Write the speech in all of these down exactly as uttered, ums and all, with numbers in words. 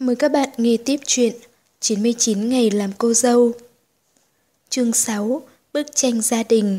Mời các bạn nghe tiếp chuyện chín mươi chín ngày làm cô dâu. Chương sáu. Bức tranh gia đình.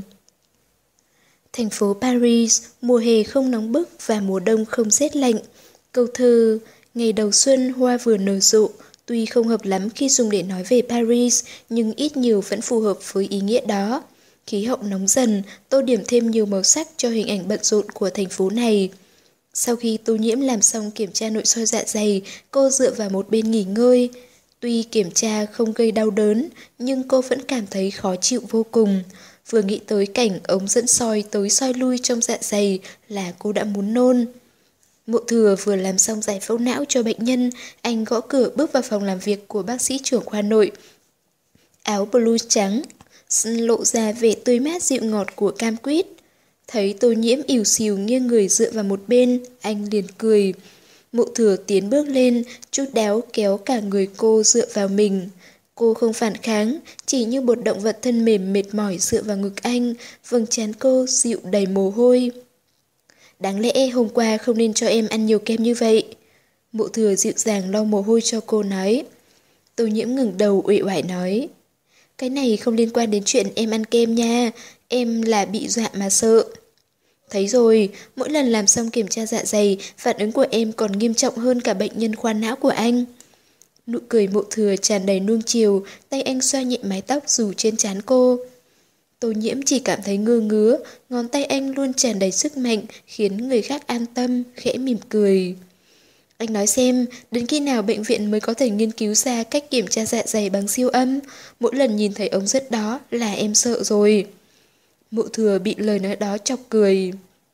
Thành phố Paris, mùa hè không nóng bức và mùa đông không rét lạnh. Câu thơ "Ngày đầu xuân hoa vừa nở rộ" tuy không hợp lắm khi dùng để nói về Paris, nhưng ít nhiều vẫn phù hợp với ý nghĩa đó. Khí hậu nóng dần, tô điểm thêm nhiều màu sắc cho hình ảnh bận rộn của thành phố này. Sau khi Tô Nhiễm làm xong kiểm tra nội soi dạ dày, cô dựa vào một bên nghỉ ngơi. Tuy kiểm tra không gây đau đớn, nhưng cô vẫn cảm thấy khó chịu vô cùng. Vừa nghĩ tới cảnh ống dẫn soi tới soi lui trong dạ dày là cô đã muốn nôn. Mộ Thừa vừa làm xong giải phẫu não cho bệnh nhân, anh gõ cửa bước vào phòng làm việc của bác sĩ trưởng khoa nội. Áo blue trắng, lộ ra vẻ tươi mát dịu ngọt của cam quýt. Thấy Tô Nhiễm ỉu xìu nghiêng người dựa vào một bên, anh liền cười. Mộ Thừa tiến bước lên, chút đáo kéo cả người cô dựa vào mình. Cô không phản kháng, chỉ như một động vật thân mềm mệt mỏi dựa vào ngực anh, vầng trán cô dịu đầy mồ hôi. Đáng lẽ hôm qua không nên cho em ăn nhiều kem như vậy. Mộ Thừa dịu dàng lau mồ hôi cho cô nói. Tô Nhiễm ngẩng đầu uể oải nói. Cái này không liên quan đến chuyện em ăn kem nha, em là bị dọa mà sợ. Thấy rồi, mỗi lần làm xong kiểm tra dạ dày, phản ứng của em còn nghiêm trọng hơn cả bệnh nhân khoa não của anh. Nụ cười Mộ Thừa tràn đầy nuông chiều, tay anh xoa nhẹ mái tóc rủ trên trán cô. Tô Nhiễm chỉ cảm thấy ngơ ngứa, ngón tay anh luôn tràn đầy sức mạnh, khiến người khác an tâm, khẽ mỉm cười. Anh nói xem, đến khi nào bệnh viện mới có thể nghiên cứu ra cách kiểm tra dạ dày bằng siêu âm? Mỗi lần nhìn thấy ống dẫn đó là em sợ rồi. Mộ Thừa bị lời nói đó chọc cười.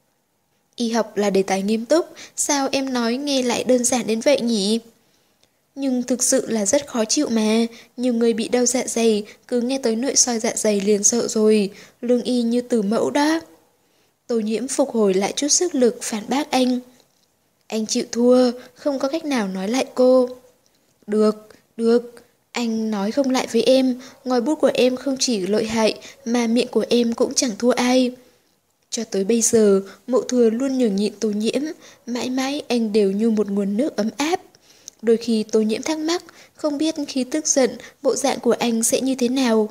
Y học là đề tài nghiêm túc, sao em nói nghe lại đơn giản đến vậy nhỉ? Nhưng thực sự là rất khó chịu mà, nhiều người bị đau dạ dày, cứ nghe tới nội soi dạ dày liền sợ rồi, lương y như từ mẫu đó. Tô Nhiễm phục hồi lại chút sức lực phản bác anh. Anh chịu thua, không có cách nào nói lại cô. Được, được, anh nói không lại với em, ngòi bút của em không chỉ lợi hại, mà miệng của em cũng chẳng thua ai. Cho tới bây giờ, Mộ Thừa luôn nhường nhịn Tô Nhiễm, mãi mãi anh đều như một nguồn nước ấm áp. Đôi khi Tô Nhiễm thắc mắc, không biết khi tức giận, bộ dạng của anh sẽ như thế nào.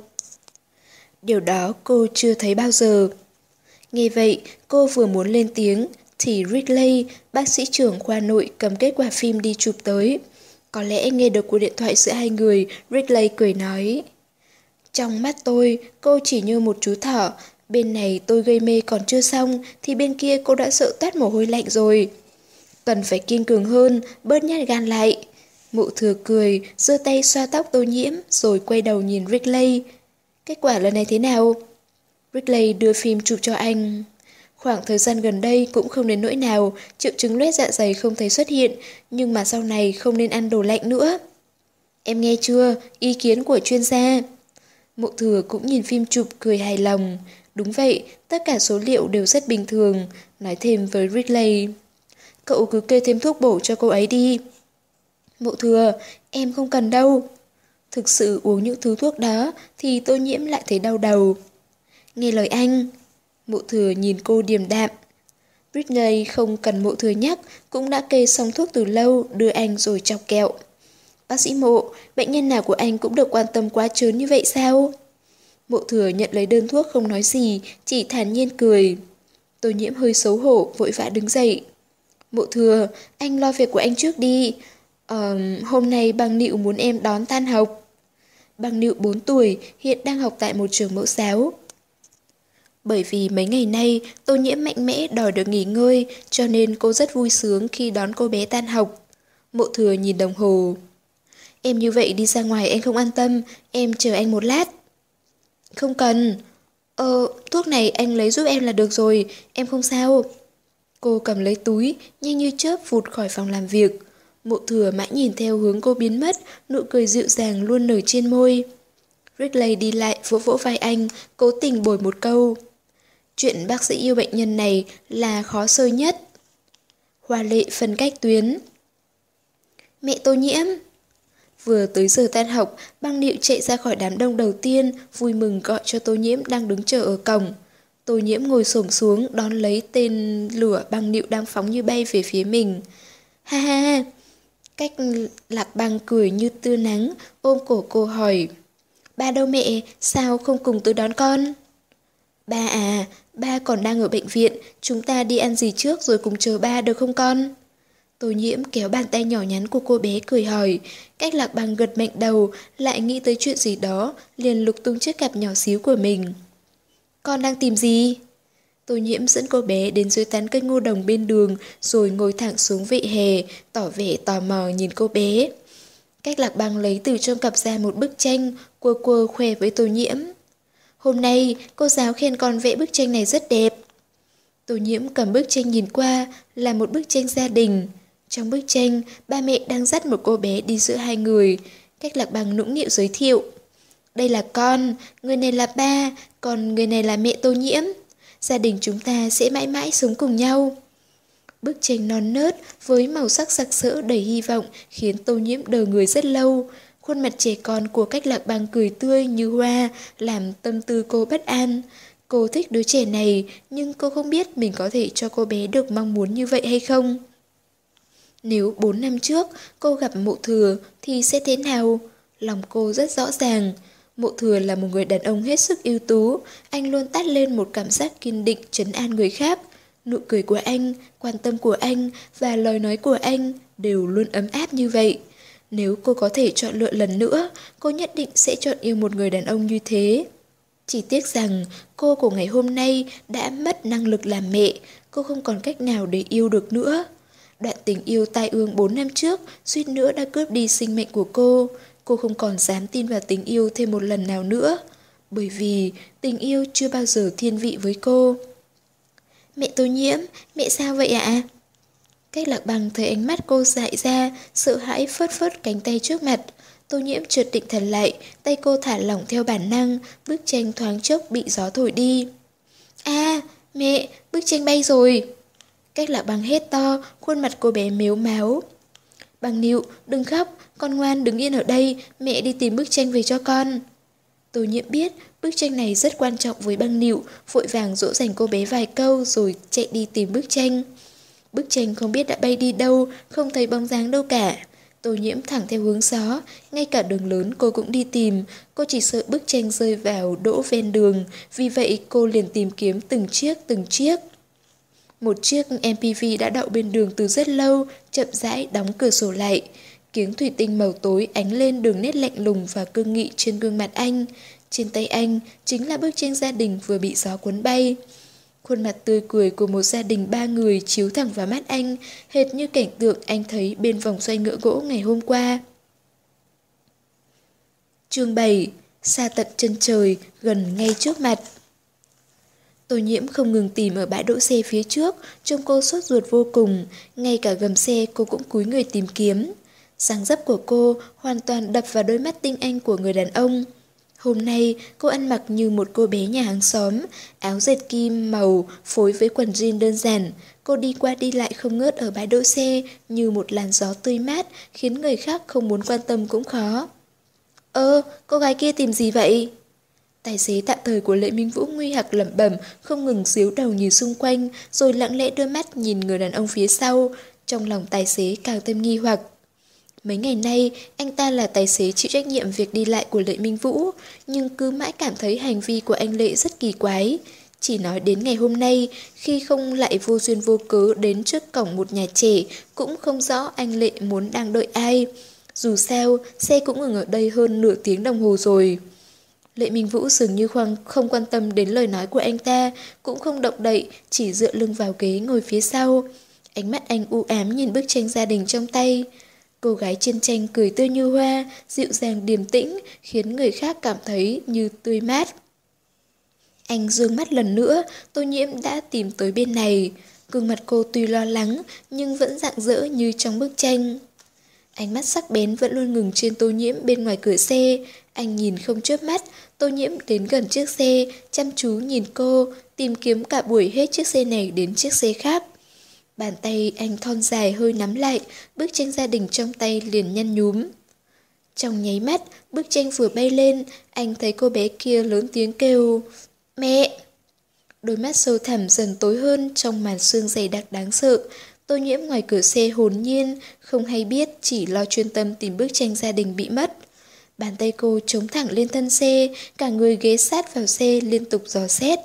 Điều đó cô chưa thấy bao giờ. Nghe vậy, cô vừa muốn lên tiếng, thì Ridley, bác sĩ trưởng khoa nội cầm kết quả phim đi chụp tới. Có lẽ nghe được cuộc điện thoại giữa hai người, Ridley cười nói. Trong mắt tôi, cô chỉ như một chú thỏ. Bên này tôi gây mê còn chưa xong, thì bên kia cô đã sợ toát mồ hôi lạnh rồi. Cần phải kiên cường hơn, bớt nhát gan lại. Mộ Thừa cười, giơ tay xoa tóc Tô Nhiễm, rồi quay đầu nhìn Ridley. Kết quả lần này thế nào? Ridley đưa phim chụp cho anh. Khoảng thời gian gần đây cũng không đến nỗi nào, triệu chứng loét dạ dày không thấy xuất hiện, nhưng mà sau này không nên ăn đồ lạnh nữa. Em nghe chưa? Ý kiến của chuyên gia. Mộ Thừa cũng nhìn phim chụp cười hài lòng. Đúng vậy, tất cả số liệu đều rất bình thường. Nói thêm với Ridley. Cậu cứ kê thêm thuốc bổ cho cô ấy đi. Mộ Thừa, em không cần đâu. Thực sự uống những thứ thuốc đó thì Tô Nhiễm lại thấy đau đầu. Nghe lời anh. Mộ Thừa nhìn cô điềm đạm. Britney không cần Mộ Thừa nhắc, cũng đã kê xong thuốc từ lâu, đưa anh rồi chọc kẹo. Bác sĩ Mộ, bệnh nhân nào của anh cũng được quan tâm quá trớn như vậy sao? Mộ Thừa nhận lấy đơn thuốc không nói gì, chỉ thản nhiên cười. Tô Nhiễm hơi xấu hổ, vội vã đứng dậy. Mộ Thừa, anh lo việc của anh trước đi. Ờ, hôm nay Băng Nịu muốn em đón tan học. Băng Nịu bốn tuổi, hiện đang học tại một trường mẫu giáo. Bởi vì mấy ngày nay, Tô Nhiễm mạnh mẽ đòi được nghỉ ngơi, cho nên cô rất vui sướng khi đón cô bé tan học. Mộ Thừa nhìn đồng hồ. Em như vậy đi ra ngoài anh không an tâm, em chờ anh một lát. Không cần. Ờ, thuốc này anh lấy giúp em là được rồi, em không sao. Cô cầm lấy túi, nhanh như chớp vụt khỏi phòng làm việc. Mộ Thừa mãi nhìn theo hướng cô biến mất, nụ cười dịu dàng luôn nở trên môi. Ridley đi lại vỗ vỗ vai anh, cố tình bồi một câu. Chuyện bác sĩ yêu bệnh nhân này là khó xơi nhất. Hoa lệ phân cách tuyến. Mẹ Tô Nhiễm. Vừa tới giờ tan học, Băng Nịu chạy ra khỏi đám đông đầu tiên, vui mừng gọi cho Tô Nhiễm đang đứng chờ ở cổng. Tô Nhiễm ngồi xổm xuống đón lấy tên lửa Băng Nịu đang phóng như bay về phía mình. Ha ha ha. Cách Lạc Băng cười như tia nắng, ôm cổ cô hỏi. Ba đâu mẹ, sao không cùng tôi đón con? Ba à, ba còn đang ở bệnh viện, chúng ta đi ăn gì trước rồi cùng chờ ba được không con? Tô Nhiễm kéo bàn tay nhỏ nhắn của cô bé cười hỏi. Cách Lạc Băng gật mạnh đầu, lại nghĩ tới chuyện gì đó, liền lục tung chiếc cặp nhỏ xíu của mình. Con đang tìm gì? Tô Nhiễm dẫn cô bé đến dưới tán cây ngô đồng bên đường, rồi ngồi thẳng xuống vỉa hè, tỏ vẻ tò mò nhìn cô bé. Cách Lạc Băng lấy từ trong cặp ra một bức tranh, quơ quơ khoe với Tô Nhiễm. Hôm nay, cô giáo khen con vẽ bức tranh này rất đẹp. Tô Nhiễm cầm bức tranh nhìn qua, là một bức tranh gia đình. Trong bức tranh, ba mẹ đang dắt một cô bé đi giữa hai người. Cách Lạc Băng nũng nịu giới thiệu. Đây là con, người này là ba, còn người này là mẹ Tô Nhiễm. Gia đình chúng ta sẽ mãi mãi sống cùng nhau. Bức tranh non nớt với màu sắc sặc sỡ đầy hy vọng khiến Tô Nhiễm đờ người rất lâu. Khuôn mặt trẻ con của Cách Lạc Băng cười tươi như hoa, làm tâm tư cô bất an. Cô thích đứa trẻ này, nhưng cô không biết mình có thể cho cô bé được mong muốn như vậy hay không. Nếu bốn năm trước cô gặp Mộ Thừa thì sẽ thế nào? Lòng cô rất rõ ràng. Mộ Thừa là một người đàn ông hết sức ưu tú, anh luôn toát lên một cảm giác kiên định trấn an người khác. Nụ cười của anh, quan tâm của anh và lời nói của anh đều luôn ấm áp như vậy. Nếu cô có thể chọn lựa lần nữa, cô nhất định sẽ chọn yêu một người đàn ông như thế. Chỉ tiếc rằng cô của ngày hôm nay đã mất năng lực làm mẹ, cô không còn cách nào để yêu được nữa. Đoạn tình yêu tai ương bốn năm trước suýt nữa đã cướp đi sinh mệnh của cô. Cô không còn dám tin vào tình yêu thêm một lần nào nữa, bởi vì tình yêu chưa bao giờ thiên vị với cô. Mẹ Tô Nhiễm, mẹ sao vậy ạ? Cách Lạc Băng thấy ánh mắt cô dại ra, sợ hãi phớt phớt cánh tay trước mặt. Tô Nhiễm chợt định thần lại, tay cô thả lỏng theo bản năng, bức tranh thoáng chốc bị gió thổi đi. À, mẹ, bức tranh bay rồi. Cách Lạc Băng hét to, khuôn mặt cô bé mếu máo. Băng Nịu, đừng khóc, con ngoan đứng yên ở đây, mẹ đi tìm bức tranh về cho con. Tô Nhiễm biết bức tranh này rất quan trọng với Băng Nịu, vội vàng dỗ dành cô bé vài câu rồi chạy đi tìm bức tranh. Bức tranh không biết đã bay đi đâu, không thấy bóng dáng đâu cả. Tô Nhiễm thẳng theo hướng gió, ngay cả đường lớn cô cũng đi tìm, cô chỉ sợ bức tranh rơi vào đỗ ven đường, vì vậy cô liền tìm kiếm từng chiếc từng chiếc. Một chiếc em pê vê đã đậu bên đường từ rất lâu, chậm rãi đóng cửa sổ lại. Kiếng thủy tinh màu tối ánh lên đường nét lạnh lùng và cương nghị trên gương mặt anh. Trên tay anh chính là bức tranh gia đình vừa bị gió cuốn bay. Khuôn mặt tươi cười của một gia đình ba người chiếu thẳng vào mắt anh, hệt như cảnh tượng anh thấy bên vòng xoay ngựa gỗ ngày hôm qua. Chương bảy. Xa tận chân trời, gần ngay trước mặt. Tô Nhiễm không ngừng tìm ở bãi đỗ xe phía trước, trông cô sốt ruột vô cùng, ngay cả gầm xe cô cũng cúi người tìm kiếm. Dáng dấp của cô hoàn toàn đập vào đôi mắt tinh anh của người đàn ông. Hôm nay cô ăn mặc như một cô bé nhà hàng xóm, áo dệt kim màu phối với quần jean đơn giản. Cô đi qua đi lại không ngớt ở bãi đỗ xe như một làn gió tươi mát, khiến người khác không muốn quan tâm cũng khó. Ơ, cô gái kia tìm gì vậy? Tài xế tạm thời của Lệ Minh Vũ nguy hoặc lẩm bẩm, không ngừng xíu đầu nhìn xung quanh, rồi lặng lẽ đưa mắt nhìn người đàn ông phía sau. Trong lòng tài xế càng thêm nghi hoặc. Mấy ngày nay, anh ta là tài xế chịu trách nhiệm việc đi lại của Lệ Minh Vũ, nhưng cứ mãi cảm thấy hành vi của anh Lệ rất kỳ quái. Chỉ nói đến ngày hôm nay, khi không lại vô duyên vô cớ đến trước cổng một nhà trẻ, cũng không rõ anh Lệ muốn đang đợi ai. Dù sao, xe cũng ngừng ở đây hơn nửa tiếng đồng hồ rồi. Lệ Minh Vũ dường như khoan không quan tâm đến lời nói của anh ta, cũng không động đậy, chỉ dựa lưng vào ghế ngồi phía sau. Ánh mắt anh u ám nhìn bức tranh gia đình trong tay. Cô gái trên tranh cười tươi như hoa, dịu dàng điềm tĩnh, khiến người khác cảm thấy như tươi mát. Anh dương mắt lần nữa, Tô Nhiễm đã tìm tới bên này. Gương mặt cô tuy lo lắng, nhưng vẫn rạng rỡ như trong bức tranh. Ánh mắt sắc bén vẫn luôn ngừng trên Tô Nhiễm bên ngoài cửa xe. Anh nhìn không chớp mắt, Tô Nhiễm đến gần chiếc xe, chăm chú nhìn cô, tìm kiếm cả buổi hết chiếc xe này đến chiếc xe khác. Bàn tay anh thon dài hơi nắm lại, bức tranh gia đình trong tay liền nhăn nhúm. Trong nháy mắt, bức tranh vừa bay lên, anh thấy cô bé kia lớn tiếng kêu, mẹ! Đôi mắt sâu thẳm dần tối hơn trong màn sương dày đặc đáng sợ. Tô Nhiễm ngoài cửa xe hồn nhiên, không hay biết, chỉ lo chuyên tâm tìm bức tranh gia đình bị mất. Bàn tay cô chống thẳng lên thân xe, cả người ghé sát vào xe liên tục dò xét.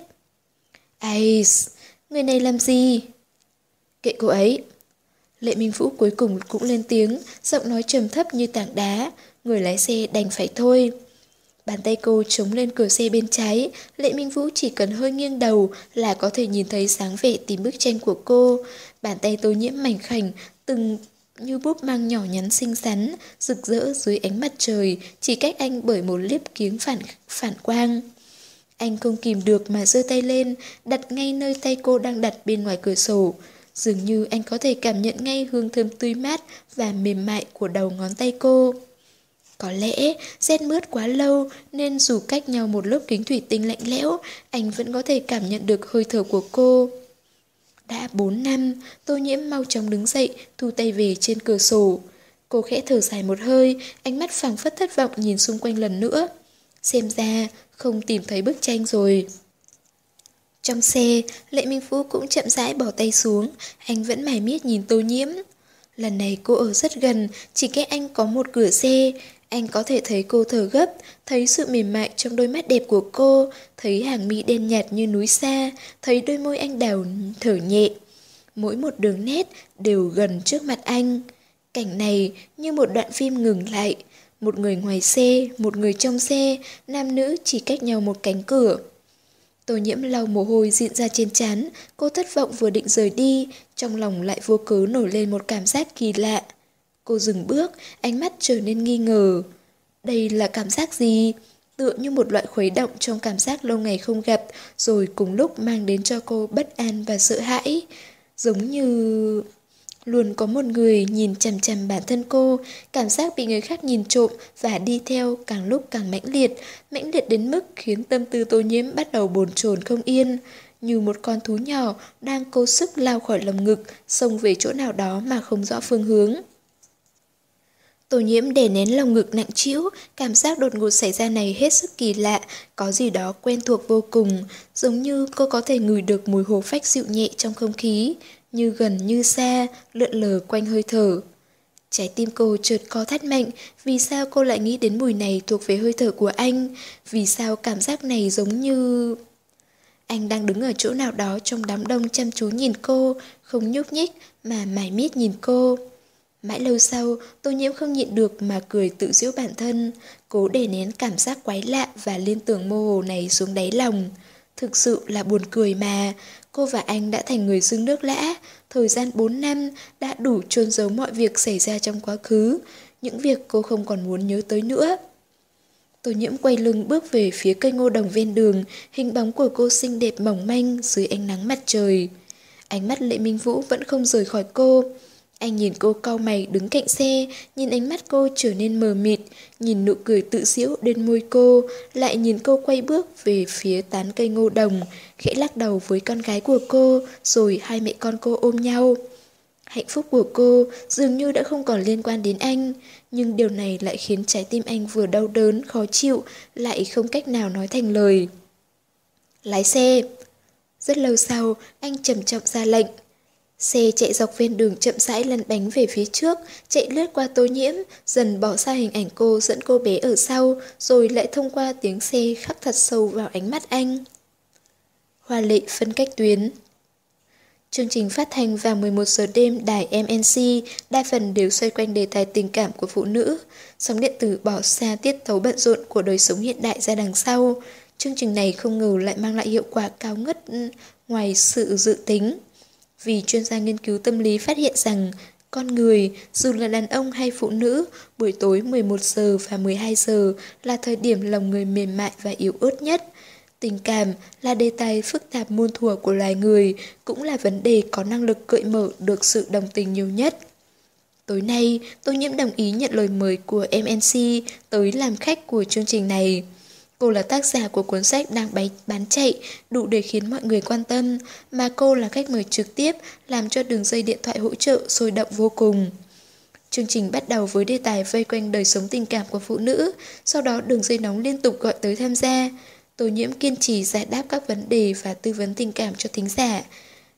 Ai, người này làm gì? Kệ cô ấy. Lệ Minh Vũ cuối cùng cũng lên tiếng, giọng nói trầm thấp như tảng đá, người lái xe đành phải thôi. Bàn tay cô chống lên cửa xe bên trái, Lệ Minh Vũ chỉ cần hơi nghiêng đầu là có thể nhìn thấy dáng vẻ tìm bức tranh của cô. Bàn tay Tô Nhiễm mảnh khảnh, từng như búp mang nhỏ nhắn xinh xắn, rực rỡ dưới ánh mặt trời, chỉ cách anh bởi một liếp kiếng phản phản quang. Anh không kìm được mà giơ tay lên, đặt ngay nơi tay cô đang đặt bên ngoài cửa sổ. Dường như anh có thể cảm nhận ngay hương thơm tươi mát và mềm mại của đầu ngón tay cô. Có lẽ rét mướt quá lâu nên dù cách nhau một lớp kính thủy tinh lạnh lẽo, anh vẫn có thể cảm nhận được hơi thở của cô. Đã bốn năm, Tô Nhiễm mau chóng đứng dậy, thu tay về trên cửa sổ. Cô khẽ thở dài một hơi, ánh mắt phảng phất thất vọng nhìn xung quanh lần nữa. Xem ra không tìm thấy bức tranh rồi. Trong xe, Lệ Minh Vũ cũng chậm rãi bỏ tay xuống, anh vẫn mải miết nhìn Tô Nhiễm. Lần này cô ở rất gần, chỉ cách anh có một cửa xe. Anh có thể thấy cô thở gấp, thấy sự mềm mại trong đôi mắt đẹp của cô, thấy hàng mi đen nhạt như núi xa, thấy đôi môi anh đào thở nhẹ. Mỗi một đường nét đều gần trước mặt anh. Cảnh này như một đoạn phim ngừng lại. Một người ngoài xe, một người trong xe, nam nữ chỉ cách nhau một cánh cửa. Tô Nhiễm lau mồ hôi diện ra trên trán, cô thất vọng vừa định rời đi, trong lòng lại vô cớ nổi lên một cảm giác kỳ lạ. Cô dừng bước, ánh mắt trở nên nghi ngờ. Đây là cảm giác gì? Tựa như một loại khuấy động trong cảm giác lâu ngày không gặp, rồi cùng lúc mang đến cho cô bất an và sợ hãi. Giống như... Luôn có một người nhìn chằm chằm bản thân cô, cảm giác bị người khác nhìn trộm và đi theo càng lúc càng mãnh liệt, mãnh liệt đến mức khiến tâm tư Tô Nhiễm bắt đầu bồn chồn không yên, như một con thú nhỏ đang cố sức lao khỏi lồng ngực, xông về chỗ nào đó mà không rõ phương hướng. Tô Nhiễm đè nén lồng ngực nặng trĩu, cảm giác đột ngột xảy ra này hết sức kỳ lạ, có gì đó quen thuộc vô cùng, giống như cô có thể ngửi được mùi hồ phách dịu nhẹ trong không khí, như gần như xa, lượn lờ quanh hơi thở. Trái tim cô chợt co thắt mạnh, vì sao cô lại nghĩ đến mùi này thuộc về hơi thở của anh, vì sao cảm giác này giống như... Anh đang đứng ở chỗ nào đó trong đám đông chăm chú nhìn cô, không nhúc nhích mà mải miết nhìn cô. Mãi lâu sau, Tô Nhiễm không nhịn được mà cười tự giễu bản thân, cố đè nén cảm giác quái lạ và liên tưởng mơ hồ này xuống đáy lòng. Thực sự là buồn cười mà, cô và anh đã thành người xưng nước lã, thời gian bốn năm đã đủ chôn giấu mọi việc xảy ra trong quá khứ, những việc cô không còn muốn nhớ tới nữa. Tô Nhiễm quay lưng bước về phía cây ngô đồng ven đường, hình bóng của cô xinh đẹp mỏng manh dưới ánh nắng mặt trời. Ánh mắt Lệ Minh Vũ vẫn không rời khỏi cô. Anh nhìn cô cau mày đứng cạnh xe, nhìn ánh mắt cô trở nên mờ mịt, nhìn nụ cười tự giễu bên môi cô, lại nhìn cô quay bước về phía tán cây ngô đồng, khẽ lắc đầu với con gái của cô, rồi hai mẹ con cô ôm nhau. Hạnh phúc của cô dường như đã không còn liên quan đến anh, nhưng điều này lại khiến trái tim anh vừa đau đớn, khó chịu, lại không cách nào nói thành lời. Lái xe. Rất lâu sau, anh trầm trọng ra lệnh. Xe chạy dọc ven đường chậm rãi lăn bánh về phía trước, chạy lướt qua Tô Nhiễm, dần bỏ xa hình ảnh cô dẫn cô bé ở sau, rồi lại thông qua tiếng xe khắc thật sâu vào ánh mắt anh. Hoa lệ phân cách tuyến. Chương trình phát thanh vào mười một giờ đêm đài em en xê, đa phần đều xoay quanh đề tài tình cảm của phụ nữ. Sóng điện tử bỏ xa tiết tấu bận rộn của đời sống hiện đại ra đằng sau. Chương trình này không ngờ lại mang lại hiệu quả cao ngất ngoài sự dự tính. Vì chuyên gia nghiên cứu tâm lý phát hiện rằng con người, dù là đàn ông hay phụ nữ, buổi tối mười một giờ và mười hai giờ là thời điểm lòng người mềm mại và yếu ớt nhất. Tình cảm là đề tài phức tạp muôn thuở của loài người, cũng là vấn đề có năng lực cởi mở được sự đồng tình nhiều nhất. Tối nay, Tô Nhiễm đồng ý nhận lời mời của em en xê tới làm khách của chương trình này. Cô là tác giả của cuốn sách đang bán chạy, đủ để khiến mọi người quan tâm, mà cô là khách mời trực tiếp, làm cho đường dây điện thoại hỗ trợ sôi động vô cùng. Chương trình bắt đầu với đề tài vây quanh đời sống tình cảm của phụ nữ, sau đó đường dây nóng liên tục gọi tới tham gia. Tô Nhiễm kiên trì giải đáp các vấn đề và tư vấn tình cảm cho thính giả.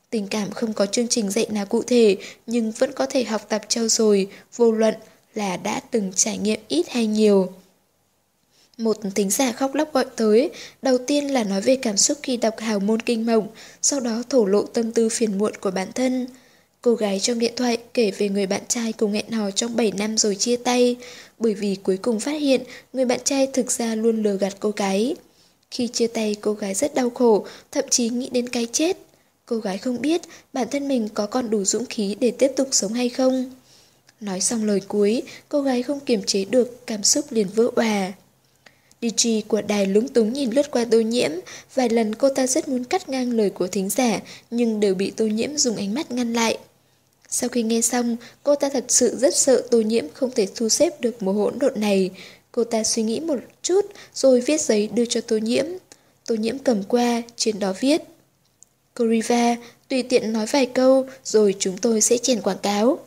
Tình cảm không có chương trình dạy nào cụ thể, nhưng vẫn có thể học tập trau dồi, vô luận là đã từng trải nghiệm ít hay nhiều. Một thính giả khóc lóc gọi tới, đầu tiên là nói về cảm xúc khi đọc Hào môn kinh mộng, sau đó thổ lộ tâm tư phiền muộn của bản thân. Cô gái trong điện thoại kể về người bạn trai cùng hẹn hò trong bảy năm rồi chia tay, bởi vì cuối cùng phát hiện người bạn trai thực ra luôn lừa gạt cô gái. Khi chia tay, cô gái rất đau khổ, thậm chí nghĩ đến cái chết. Cô gái không biết bản thân mình có còn đủ dũng khí để tiếp tục sống hay không. Nói xong lời cuối, cô gái không kiềm chế được, cảm xúc liền vỡ òa. đê giê của đài lúng túng nhìn lướt qua Tô Nhiễm, vài lần cô ta rất muốn cắt ngang lời của thính giả, nhưng đều bị Tô Nhiễm dùng ánh mắt ngăn lại. Sau khi nghe xong, cô ta thật sự rất sợ Tô Nhiễm không thể thu xếp được một hỗn độn này. Cô ta suy nghĩ một chút, rồi viết giấy đưa cho Tô Nhiễm. Tô Nhiễm cầm qua, trên đó viết: Cô Riva, tùy tiện nói vài câu, rồi chúng tôi sẽ chèn quảng cáo.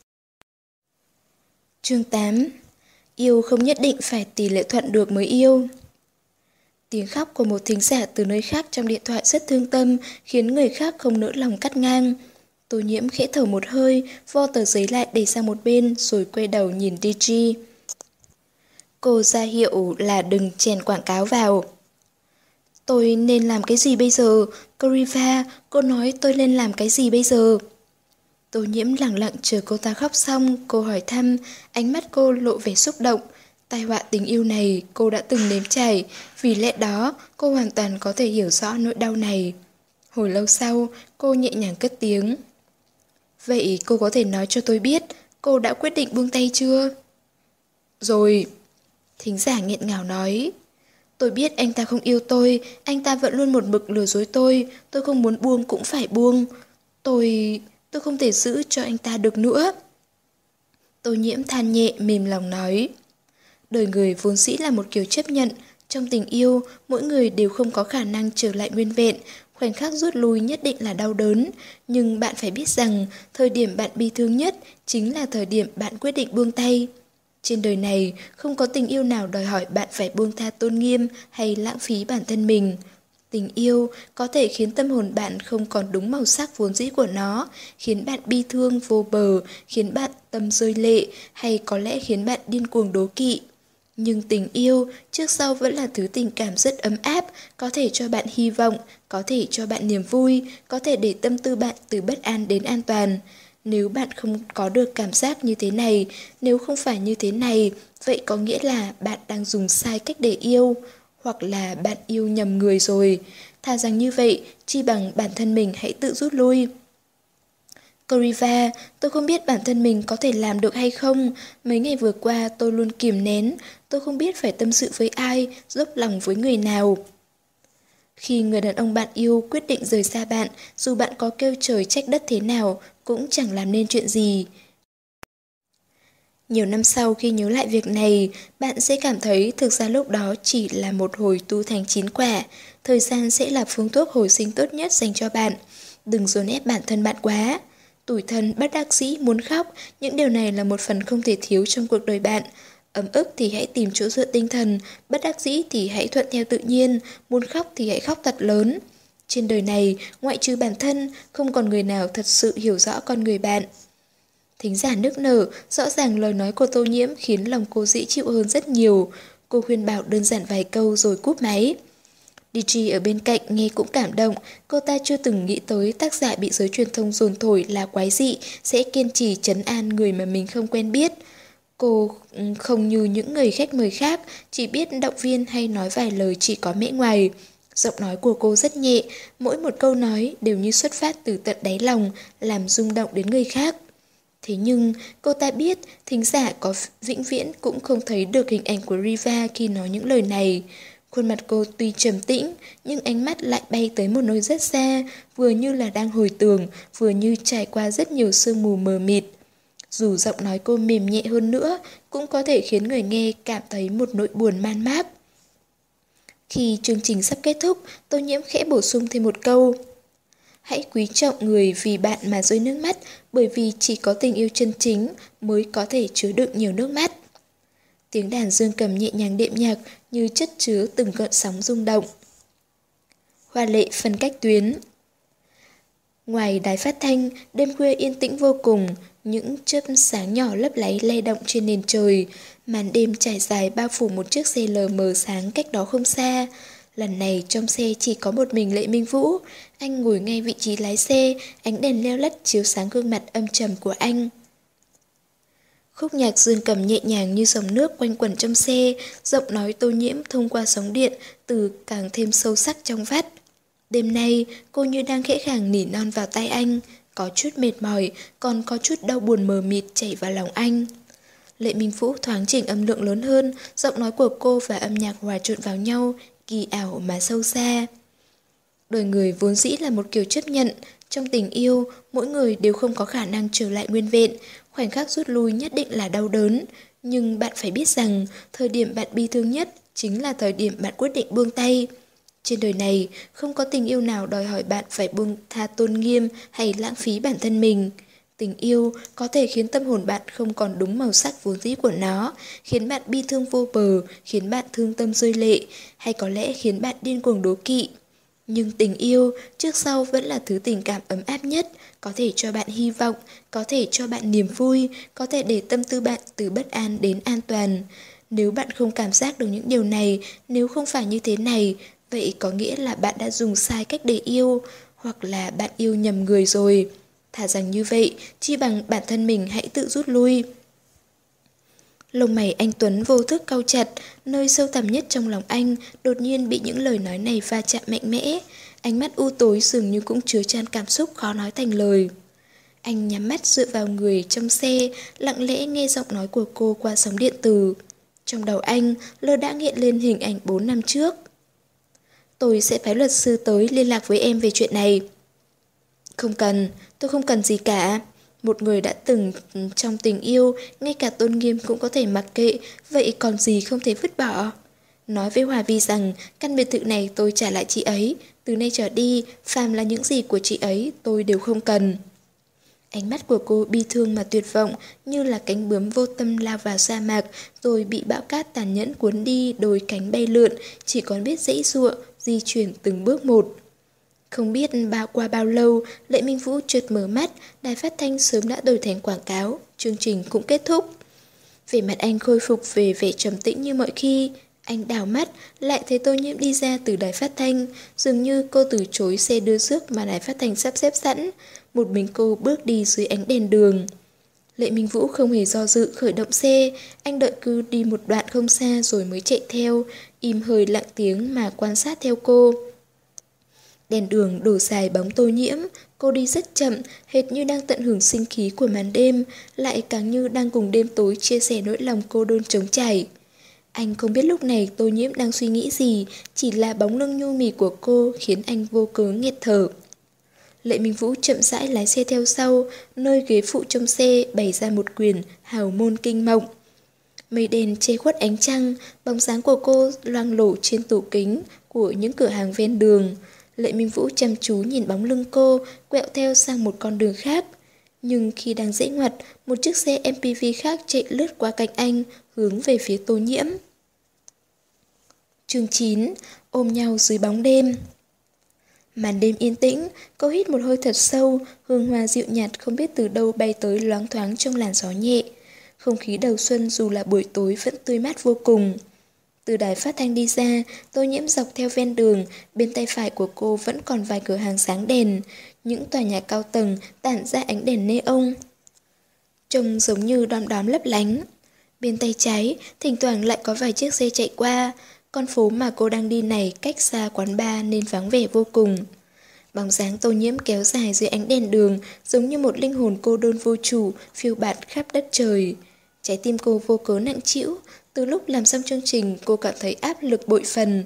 Chương tám. Yêu không nhất định phải tỷ lệ thuận được mới yêu. Tiếng khóc của một thính giả từ nơi khác trong điện thoại rất thương tâm, khiến người khác không nỡ lòng cắt ngang. Tô Nhiễm khẽ thở một hơi, vo tờ giấy lại để sang một bên, rồi quay đầu nhìn đê giê. Cô ra hiệu là đừng chèn quảng cáo vào. Tôi nên làm cái gì bây giờ? Cô Riva, cô nói tôi nên làm cái gì bây giờ? Tô Nhiễm lặng lặng chờ cô ta khóc xong, cô hỏi thăm, ánh mắt cô lộ vẻ xúc động. Tai họa tình yêu này cô đã từng nếm trải, vì lẽ đó cô hoàn toàn có thể hiểu rõ nỗi đau này. Hồi lâu sau, cô nhẹ nhàng cất tiếng. Vậy cô có thể nói cho tôi biết, cô đã quyết định buông tay chưa? Rồi. Thính giả nghẹn ngào nói. Tôi biết anh ta không yêu tôi, anh ta vẫn luôn một mực lừa dối tôi, tôi không muốn buông cũng phải buông. Tôi... tôi không thể giữ cho anh ta được nữa. Tô Nhiễm than nhẹ mềm lòng nói. Đời người vốn dĩ là một kiểu chấp nhận, trong tình yêu, mỗi người đều không có khả năng trở lại nguyên vẹn, khoảnh khắc rút lui nhất định là đau đớn, nhưng bạn phải biết rằng, thời điểm bạn bi thương nhất chính là thời điểm bạn quyết định buông tay. Trên đời này, không có tình yêu nào đòi hỏi bạn phải buông tha tôn nghiêm hay lãng phí bản thân mình. Tình yêu có thể khiến tâm hồn bạn không còn đúng màu sắc vốn dĩ của nó, khiến bạn bi thương vô bờ, khiến bạn tâm rơi lệ, hay có lẽ khiến bạn điên cuồng đố kỵ. Nhưng tình yêu trước sau vẫn là thứ tình cảm rất ấm áp, có thể cho bạn hy vọng, có thể cho bạn niềm vui, có thể để tâm tư bạn từ bất an đến an toàn. Nếu bạn không có được cảm giác như thế này, nếu không phải như thế này, vậy có nghĩa là bạn đang dùng sai cách để yêu, hoặc là bạn yêu nhầm người rồi. Thà rằng như vậy, chi bằng bản thân mình hãy tự rút lui. Cô Riva, tôi không biết bản thân mình có thể làm được hay không. Mấy ngày vừa qua tôi luôn kìm nén, tôi không biết phải tâm sự với ai, dốc lòng với người nào. Khi người đàn ông bạn yêu quyết định rời xa bạn, dù bạn có kêu trời trách đất thế nào, cũng chẳng làm nên chuyện gì. Nhiều năm sau khi nhớ lại việc này, bạn sẽ cảm thấy thực ra lúc đó chỉ là một hồi tu thành chín quả. Thời gian sẽ là phương thuốc hồi sinh tốt nhất dành cho bạn. Đừng dồn ép bản thân bạn quá. Tủi thân, bất đắc dĩ, muốn khóc, những điều này là một phần không thể thiếu trong cuộc đời bạn. Ấm ức thì hãy tìm chỗ dựa tinh thần, bất đắc dĩ thì hãy thuận theo tự nhiên, muốn khóc thì hãy khóc thật lớn. Trên đời này, ngoại trừ bản thân, không còn người nào thật sự hiểu rõ con người bạn. Thính giả nức nở, rõ ràng lời nói của Tô Nhiễm khiến lòng cô dễ chịu hơn rất nhiều. Cô khuyên bảo đơn giản vài câu rồi cúp máy. đê giê ở bên cạnh nghe cũng cảm động, cô ta chưa từng nghĩ tới tác giả bị giới truyền thông dồn thổi là quái dị sẽ kiên trì trấn an người mà mình không quen biết. Cô không như những người khách mời khác, chỉ biết động viên hay nói vài lời chỉ có mẽ ngoài. Giọng nói của cô rất nhẹ, mỗi một câu nói đều như xuất phát từ tận đáy lòng, làm rung động đến người khác. Thế nhưng, cô ta biết thính giả có vĩnh viễn cũng không thấy được hình ảnh của Riva khi nói những lời này. Khuôn mặt cô tuy trầm tĩnh, nhưng ánh mắt lại bay tới một nơi rất xa, vừa như là đang hồi tưởng, vừa như trải qua rất nhiều sương mù mờ mịt. Dù giọng nói cô mềm nhẹ hơn nữa, cũng có thể khiến người nghe cảm thấy một nỗi buồn man mác. Khi chương trình sắp kết thúc, Tô Nhiễm khẽ bổ sung thêm một câu. Hãy quý trọng người vì bạn mà rơi nước mắt, bởi vì chỉ có tình yêu chân chính mới có thể chứa đựng nhiều nước mắt. Tiếng đàn dương cầm nhẹ nhàng đệm nhạc như chất chứa từng gợn sóng rung động. Hoa lệ phân cách tuyến. Ngoài đài phát thanh, đêm khuya yên tĩnh vô cùng, những chớp sáng nhỏ lấp láy lay động trên nền trời. Màn đêm trải dài bao phủ một chiếc xe lờ mờ sáng cách đó không xa. Lần này trong xe chỉ có một mình Lệ Minh Vũ. Anh ngồi ngay vị trí lái xe, ánh đèn leo lắt chiếu sáng gương mặt âm trầm của anh. Khúc nhạc dương cầm nhẹ nhàng như dòng nước quanh quẩn trong xe, giọng nói Tô Nhiễm thông qua sóng điện từ càng thêm sâu sắc trong vắt. Đêm nay, cô như đang khẽ khàng nỉ non vào tai anh, có chút mệt mỏi, còn có chút đau buồn mờ mịt chảy vào lòng anh. Lệ Minh Vũ thoáng chỉnh âm lượng lớn hơn, giọng nói của cô và âm nhạc hòa trộn vào nhau, kỳ ảo mà sâu xa. Đời người vốn dĩ là một kiểu chấp nhận, trong tình yêu, mỗi người đều không có khả năng trở lại nguyên vẹn, khoảnh khắc rút lui nhất định là đau đớn. Nhưng bạn phải biết rằng, thời điểm bạn bi thương nhất chính là thời điểm bạn quyết định buông tay. Trên đời này, không có tình yêu nào đòi hỏi bạn phải buông tha tôn nghiêm hay lãng phí bản thân mình. Tình yêu có thể khiến tâm hồn bạn không còn đúng màu sắc vốn dĩ của nó, khiến bạn bi thương vô bờ, khiến bạn thương tâm rơi lệ, hay có lẽ khiến bạn điên cuồng đố kỵ. Nhưng tình yêu trước sau vẫn là thứ tình cảm ấm áp nhất, có thể cho bạn hy vọng, có thể cho bạn niềm vui, có thể để tâm tư bạn từ bất an đến an toàn. Nếu bạn không cảm giác được những điều này, nếu không phải như thế này, vậy có nghĩa là bạn đã dùng sai cách để yêu, hoặc là bạn yêu nhầm người rồi. Thà rằng như vậy, chi bằng bản thân mình hãy tự rút lui. Lông mày anh Tuấn vô thức cau chặt, nơi sâu thẳm nhất trong lòng anh đột nhiên bị những lời nói này va chạm mạnh mẽ. Ánh mắt u tối dường như cũng chứa chan cảm xúc khó nói thành lời. Anh nhắm mắt dựa vào người trong xe, lặng lẽ nghe giọng nói của cô qua sóng điện từ. Trong đầu anh lơ đãng hiện lên hình ảnh bốn năm trước. Tôi sẽ phái luật sư tới liên lạc với em về chuyện này. Không cần, tôi không cần gì cả. Một người đã từng trong tình yêu, ngay cả tôn nghiêm cũng có thể mặc kệ, vậy còn gì không thể vứt bỏ. Nói với Hòa Vi rằng, căn biệt thự này tôi trả lại chị ấy, từ nay trở đi, phàm là những gì của chị ấy, tôi đều không cần. Ánh mắt của cô bi thương mà tuyệt vọng, như là cánh bướm vô tâm lao vào sa mạc, rồi bị bão cát tàn nhẫn cuốn đi, đôi cánh bay lượn, chỉ còn biết giãy giụa, di chuyển từng bước một. Không biết bao qua bao lâu, Lệ Minh Vũ chợt mở mắt, đài phát thanh sớm đã đổi thành quảng cáo, chương trình cũng kết thúc. Vẻ mặt anh khôi phục về vẻ trầm tĩnh như mọi khi. Anh đảo mắt, lại thấy Tô Nhiễm đi ra từ đài phát thanh, dường như cô từ chối xe đưa rước mà đài phát thanh sắp xếp sẵn. Một mình cô bước đi dưới ánh đèn đường. Lệ Minh Vũ không hề do dự khởi động xe, anh đợi cứ đi một đoạn không xa rồi mới chạy theo, im hơi lặng tiếng mà quan sát theo cô. Đèn đường đổ dài bóng Tô Nhiễm, cô đi rất chậm, hệt như đang tận hưởng sinh khí của màn đêm, lại càng như đang cùng đêm tối chia sẻ nỗi lòng cô đơn trống trải. Anh không biết lúc này Tô Nhiễm đang suy nghĩ gì, chỉ là bóng lưng nhu mì của cô khiến anh vô cớ nghẹt thở. Lệ Minh Vũ chậm rãi lái xe theo sau, nơi ghế phụ trong xe bày ra một quyển hào môn kinh mộng. Mây đen che khuất ánh trăng, bóng dáng của cô loang lổ trên tủ kính của những cửa hàng ven đường. Lệ Minh Vũ chăm chú nhìn bóng lưng cô, quẹo theo sang một con đường khác. Nhưng khi đang dễ ngoặt, một chiếc xe em pê vê khác chạy lướt qua cạnh anh, hướng về phía Tô Nhiễm. Chương chín. Ôm nhau dưới bóng đêm. Màn đêm yên tĩnh, cô hít một hơi thật sâu, hương hoa dịu nhạt không biết từ đâu bay tới loáng thoáng trong làn gió nhẹ. Không khí đầu xuân dù là buổi tối vẫn tươi mát vô cùng. Từ đài phát thanh đi ra, Tô Nhiễm dọc theo ven đường, bên tay phải của cô vẫn còn vài cửa hàng sáng đèn, những tòa nhà cao tầng tản ra ánh đèn neon. Trông giống như đom đóm lấp lánh. Bên tay trái, thỉnh thoảng lại có vài chiếc xe chạy qua. Con phố mà cô đang đi này cách xa quán bar nên vắng vẻ vô cùng. Bóng dáng Tô Nhiễm kéo dài dưới ánh đèn đường, giống như một linh hồn cô đơn vô chủ, phiêu bạt khắp đất trời. Trái tim cô vô cớ nặng trĩu. Từ lúc làm xong chương trình, cô cảm thấy áp lực bội phần.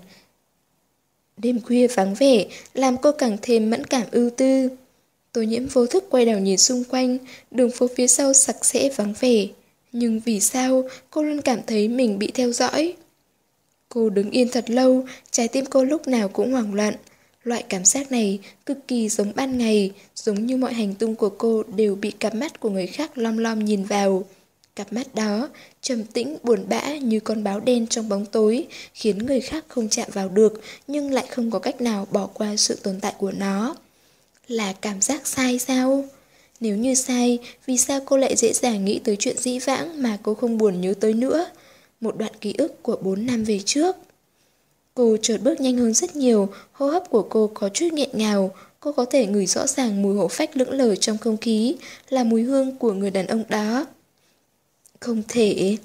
Đêm khuya vắng vẻ, làm cô càng thêm mẫn cảm ưu tư. Tô Nhiễm vô thức quay đầu nhìn xung quanh, đường phố phía sau sạch sẽ vắng vẻ. Nhưng vì sao cô luôn cảm thấy mình bị theo dõi? Cô đứng yên thật lâu, trái tim cô lúc nào cũng hoảng loạn. Loại cảm giác này cực kỳ giống ban ngày, giống như mọi hành tung của cô đều bị cặp mắt của người khác lom lom nhìn vào. Cặp mắt đó, trầm tĩnh buồn bã như con báo đen trong bóng tối, khiến người khác không chạm vào được, nhưng lại không có cách nào bỏ qua sự tồn tại của nó. Là cảm giác sai sao? Nếu như sai, vì sao cô lại dễ dàng nghĩ tới chuyện dĩ vãng mà cô không buồn nhớ tới nữa? Một đoạn ký ức của bốn năm về trước. Cô chợt bước nhanh hơn rất nhiều, hô hấp của cô có chút nghẹn ngào. Cô có thể ngửi rõ ràng mùi hổ phách lững lờ trong không khí, là mùi hương của người đàn ông đó. Không thể.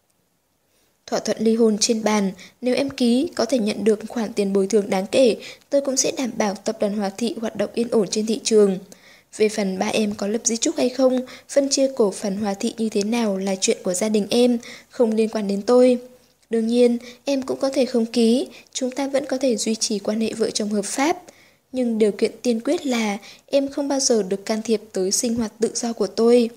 Thỏa thuận ly hôn trên bàn, nếu em ký có thể nhận được khoản tiền bồi thường đáng kể, tôi cũng sẽ đảm bảo tập đoàn Hòa Thị hoạt động yên ổn trên thị trường. Về phần ba em có lập di chúc hay không, phân chia cổ phần Hòa Thị như thế nào là chuyện của gia đình em, không liên quan đến tôi. Đương nhiên, em cũng có thể không ký, chúng ta vẫn có thể duy trì quan hệ vợ chồng hợp pháp. Nhưng điều kiện tiên quyết là em không bao giờ được can thiệp tới sinh hoạt tự do của tôi.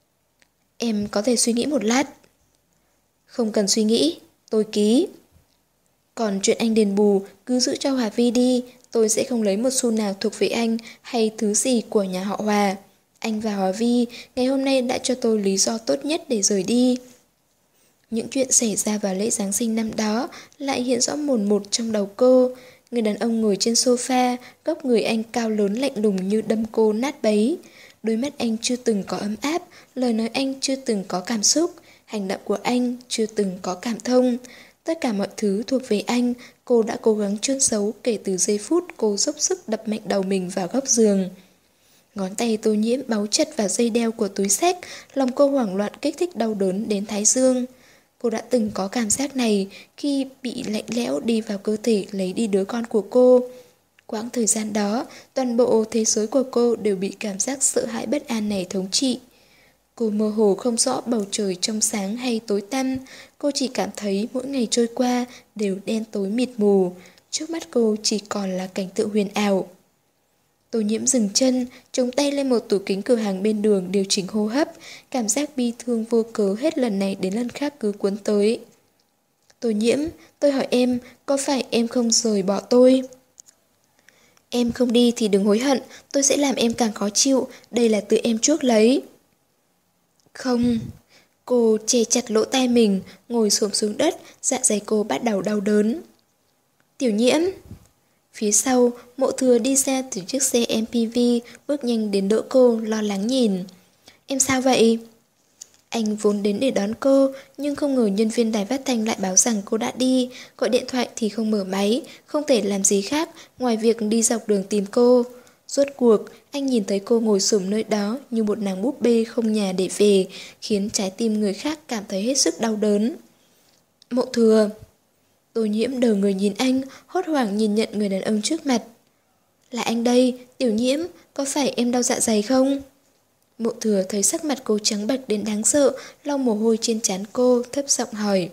Em có thể suy nghĩ một lát. Không cần suy nghĩ, tôi ký. Còn chuyện anh đền bù, cứ giữ cho Hòa Vi đi, tôi sẽ không lấy một xu nào thuộc về anh hay thứ gì của nhà họ Hòa. Anh và Hòa Vi ngày hôm nay đã cho tôi lý do tốt nhất để rời đi. Những chuyện xảy ra vào lễ Giáng sinh năm đó lại hiện rõ mồn một trong đầu cô. Người đàn ông ngồi trên sofa, góc người anh cao lớn lạnh lùng như đâm cô nát bấy. Đôi mắt anh chưa từng có ấm áp, lời nói anh chưa từng có cảm xúc, hành động của anh chưa từng có cảm thông. Tất cả mọi thứ thuộc về anh, cô đã cố gắng chôn giấu kể từ giây phút cô dốc sức đập mạnh đầu mình vào góc giường. Ngón tay Tô Nhiễm bấu chặt vào dây đeo của túi xách, lòng cô hoảng loạn kích thích đau đớn đến thái dương. Cô đã từng có cảm giác này khi bị lạnh lẽo đi vào cơ thể lấy đi đứa con của cô. Quãng thời gian đó, toàn bộ thế giới của cô đều bị cảm giác sợ hãi bất an này thống trị. Cô mơ hồ không rõ bầu trời trong sáng hay tối tăm, cô chỉ cảm thấy mỗi ngày trôi qua đều đen tối mịt mù, trước mắt cô chỉ còn là cảnh tượng huyền ảo. Tô Nhiễm dừng chân, chống tay lên một tủ kính cửa hàng bên đường điều chỉnh hô hấp, cảm giác bi thương vô cớ hết lần này đến lần khác cứ cuốn tới. Tô Nhiễm, tôi hỏi em, có phải em không rời bỏ tôi? Em không đi thì đừng hối hận, tôi sẽ làm em càng khó chịu, đây là tự em chuốc lấy. Không. Cô che chặt lỗ tai mình, ngồi xổm xuống đất, dạ dày cô bắt đầu đau đớn. Tiểu Nhiễm. Phía sau, Mộ Thừa đi ra từ chiếc xe em pê vê, bước nhanh đến đỡ cô, lo lắng nhìn. Em sao vậy? Anh vốn đến để đón cô, nhưng không ngờ nhân viên đài phát thanh lại báo rằng cô đã đi, gọi điện thoại thì không mở máy, không thể làm gì khác ngoài việc đi dọc đường tìm cô. Rốt cuộc, anh nhìn thấy cô ngồi xổm nơi đó như một nàng búp bê không nhà để về, khiến trái tim người khác cảm thấy hết sức đau đớn. Mộ Thừa. Tô Nhiễm đờ người nhìn anh, hốt hoảng nhìn nhận người đàn ông trước mặt. Là anh đây, Tiểu Nhiễm, có phải em đau dạ dày không? Mộ Thừa thấy sắc mặt cô trắng bệch đến đáng sợ, lau mồ hôi trên trán cô, thấp giọng hỏi.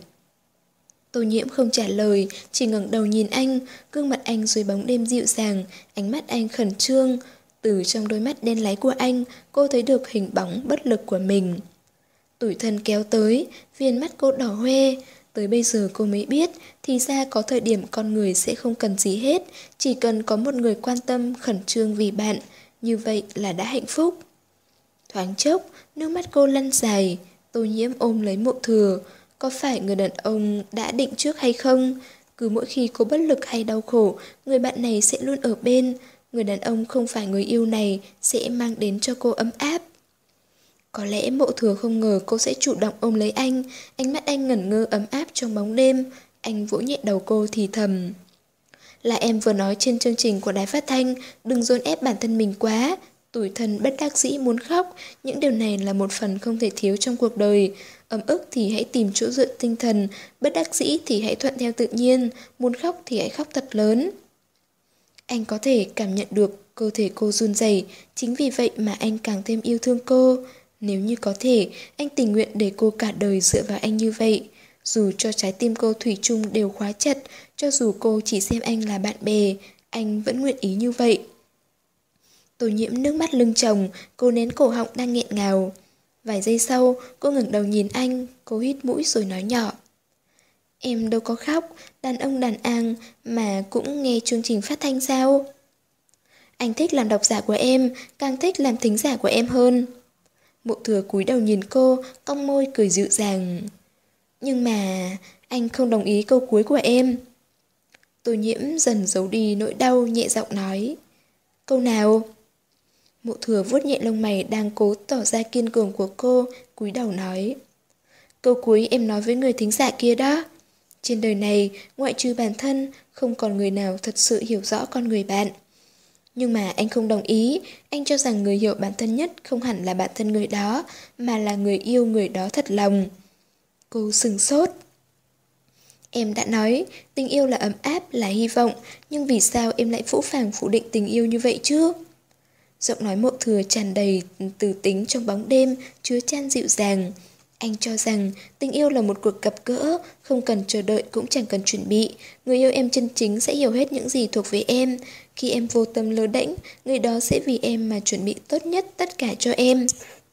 Tô Nhiễm không trả lời, chỉ ngẩng đầu nhìn anh, gương mặt anh dưới bóng đêm dịu dàng, ánh mắt anh khẩn trương. Từ trong đôi mắt đen láy của anh, cô thấy được hình bóng bất lực của mình. Tủi thân kéo tới, viền mắt cô đỏ hoe. Tới bây giờ cô mới biết, thì ra có thời điểm con người sẽ không cần gì hết, chỉ cần có một người quan tâm khẩn trương vì bạn, như vậy là đã hạnh phúc. Thoáng chốc, nước mắt cô lăn dài, Tô Nhiễm ôm lấy Mộ Thừa. Có phải người đàn ông đã định trước hay không? Cứ mỗi khi cô bất lực hay đau khổ, người bạn này sẽ luôn ở bên. Người đàn ông không phải người yêu này sẽ mang đến cho cô ấm áp. Có lẽ Mộ Thừa không ngờ cô sẽ chủ động ôm lấy anh, ánh mắt anh ngẩn ngơ ấm áp trong bóng đêm. Anh vỗ nhẹ đầu cô thì thầm. Là em vừa nói trên chương trình của đài phát thanh, đừng dồn ép bản thân mình quá. Tủi thân bất đắc dĩ muốn khóc, những điều này là một phần không thể thiếu trong cuộc đời. Ấm ức thì hãy tìm chỗ dựa tinh thần, bất đắc dĩ thì hãy thuận theo tự nhiên, muốn khóc thì hãy khóc thật lớn. Anh có thể cảm nhận được cơ thể cô run rẩy, chính vì vậy mà anh càng thêm yêu thương cô. Nếu như có thể, anh tình nguyện để cô cả đời dựa vào anh như vậy. Dù cho trái tim cô thủy chung đều khóa chặt, cho dù cô chỉ xem anh là bạn bè, anh vẫn nguyện ý như vậy. Tô Nhiễm nước mắt lưng tròng, cô nén cổ họng đang nghẹn ngào. Vài giây sau, cô ngẩng đầu nhìn anh, cô hít mũi rồi nói nhỏ. Em đâu có khóc, đàn ông đàn an mà cũng nghe chương trình phát thanh sao? Anh thích làm độc giả của em, càng thích làm thính giả của em hơn. Mộ Thừa cúi đầu nhìn cô, cong môi cười dịu dàng. Nhưng mà, anh không đồng ý câu cuối của em. Tô Nhiễm dần giấu đi nỗi đau, nhẹ giọng nói. Câu nào? Mộ Thừa vuốt nhẹ lông mày đang cố tỏ ra kiên cường của cô, cúi đầu nói. Câu cuối em nói với người thính giả kia đó. Trên đời này, ngoại trừ bản thân, không còn người nào thật sự hiểu rõ con người bạn. Nhưng mà anh không đồng ý, anh cho rằng người hiểu bản thân nhất không hẳn là bản thân người đó, mà là người yêu người đó thật lòng. Cô sừng sốt. Em đã nói, tình yêu là ấm áp, là hy vọng, nhưng vì sao em lại phũ phàng phủ định tình yêu như vậy chứ? Giọng nói Mộ Thừa tràn đầy từ tính trong bóng đêm, chứa chan dịu dàng. Anh cho rằng tình yêu là một cuộc gặp gỡ, không cần chờ đợi cũng chẳng cần chuẩn bị. Người yêu em chân chính sẽ hiểu hết những gì thuộc về em. Khi em vô tâm lơ đễnh, người đó sẽ vì em mà chuẩn bị tốt nhất tất cả cho em.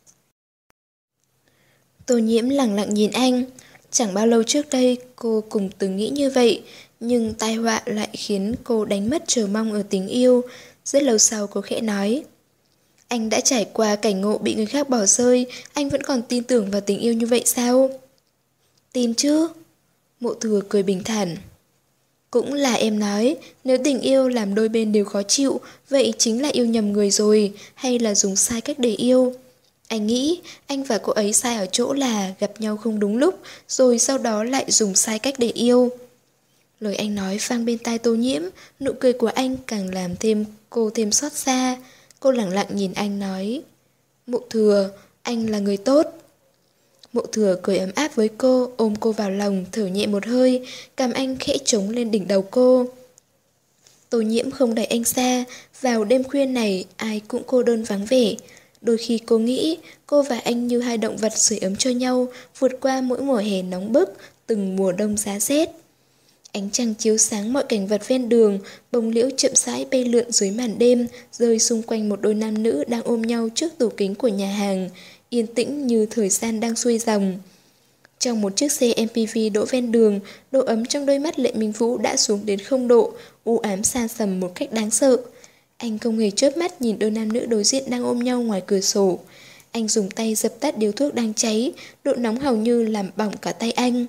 Tô Nhiễm lặng lặng nhìn anh. Chẳng bao lâu trước đây cô cùng từng nghĩ như vậy, nhưng tai họa lại khiến cô đánh mất chờ mong ở tình yêu. Rất lâu sau cô khẽ nói. Anh đã trải qua cảnh ngộ bị người khác bỏ rơi, anh vẫn còn tin tưởng vào tình yêu như vậy sao? Tin chứ? Mộ Thừa cười bình thản. Cũng là em nói, nếu tình yêu làm đôi bên đều khó chịu, vậy chính là yêu nhầm người rồi, hay là dùng sai cách để yêu? Anh nghĩ anh và cô ấy sai ở chỗ là gặp nhau không đúng lúc, rồi sau đó lại dùng sai cách để yêu. Lời anh nói vang bên tai Tô Nhiễm, nụ cười của anh càng làm thêm cô thêm xót xa. Cô lặng lặng nhìn anh nói. Mộ Thừa, anh là người tốt. Mộ Thừa cười ấm áp với cô, ôm cô vào lòng, thở nhẹ một hơi, cằm anh khẽ trống lên đỉnh đầu cô. Tô Nhiễm không đẩy anh xa, vào đêm khuya này ai cũng cô đơn vắng vẻ. Đôi khi cô nghĩ cô và anh như hai động vật sưởi ấm cho nhau, vượt qua mỗi mùa hè nóng bức, từng mùa đông giá rét. Ánh trăng chiếu sáng mọi cảnh vật ven đường, bông liễu chậm rãi bay lượn dưới màn đêm, rơi xung quanh một đôi nam nữ đang ôm nhau trước tủ kính của nhà hàng, yên tĩnh như thời gian đang xuôi dòng. Trong một chiếc xe em pê vê đỗ ven đường, độ ấm trong đôi mắt Lệ Minh Vũ đã xuống đến không độ, u ám xa sầm một cách đáng sợ. Anh không hề chớp mắt nhìn đôi nam nữ đối diện đang ôm nhau ngoài cửa sổ. Anh dùng tay dập tắt điếu thuốc đang cháy, độ nóng hầu như làm bỏng cả tay anh.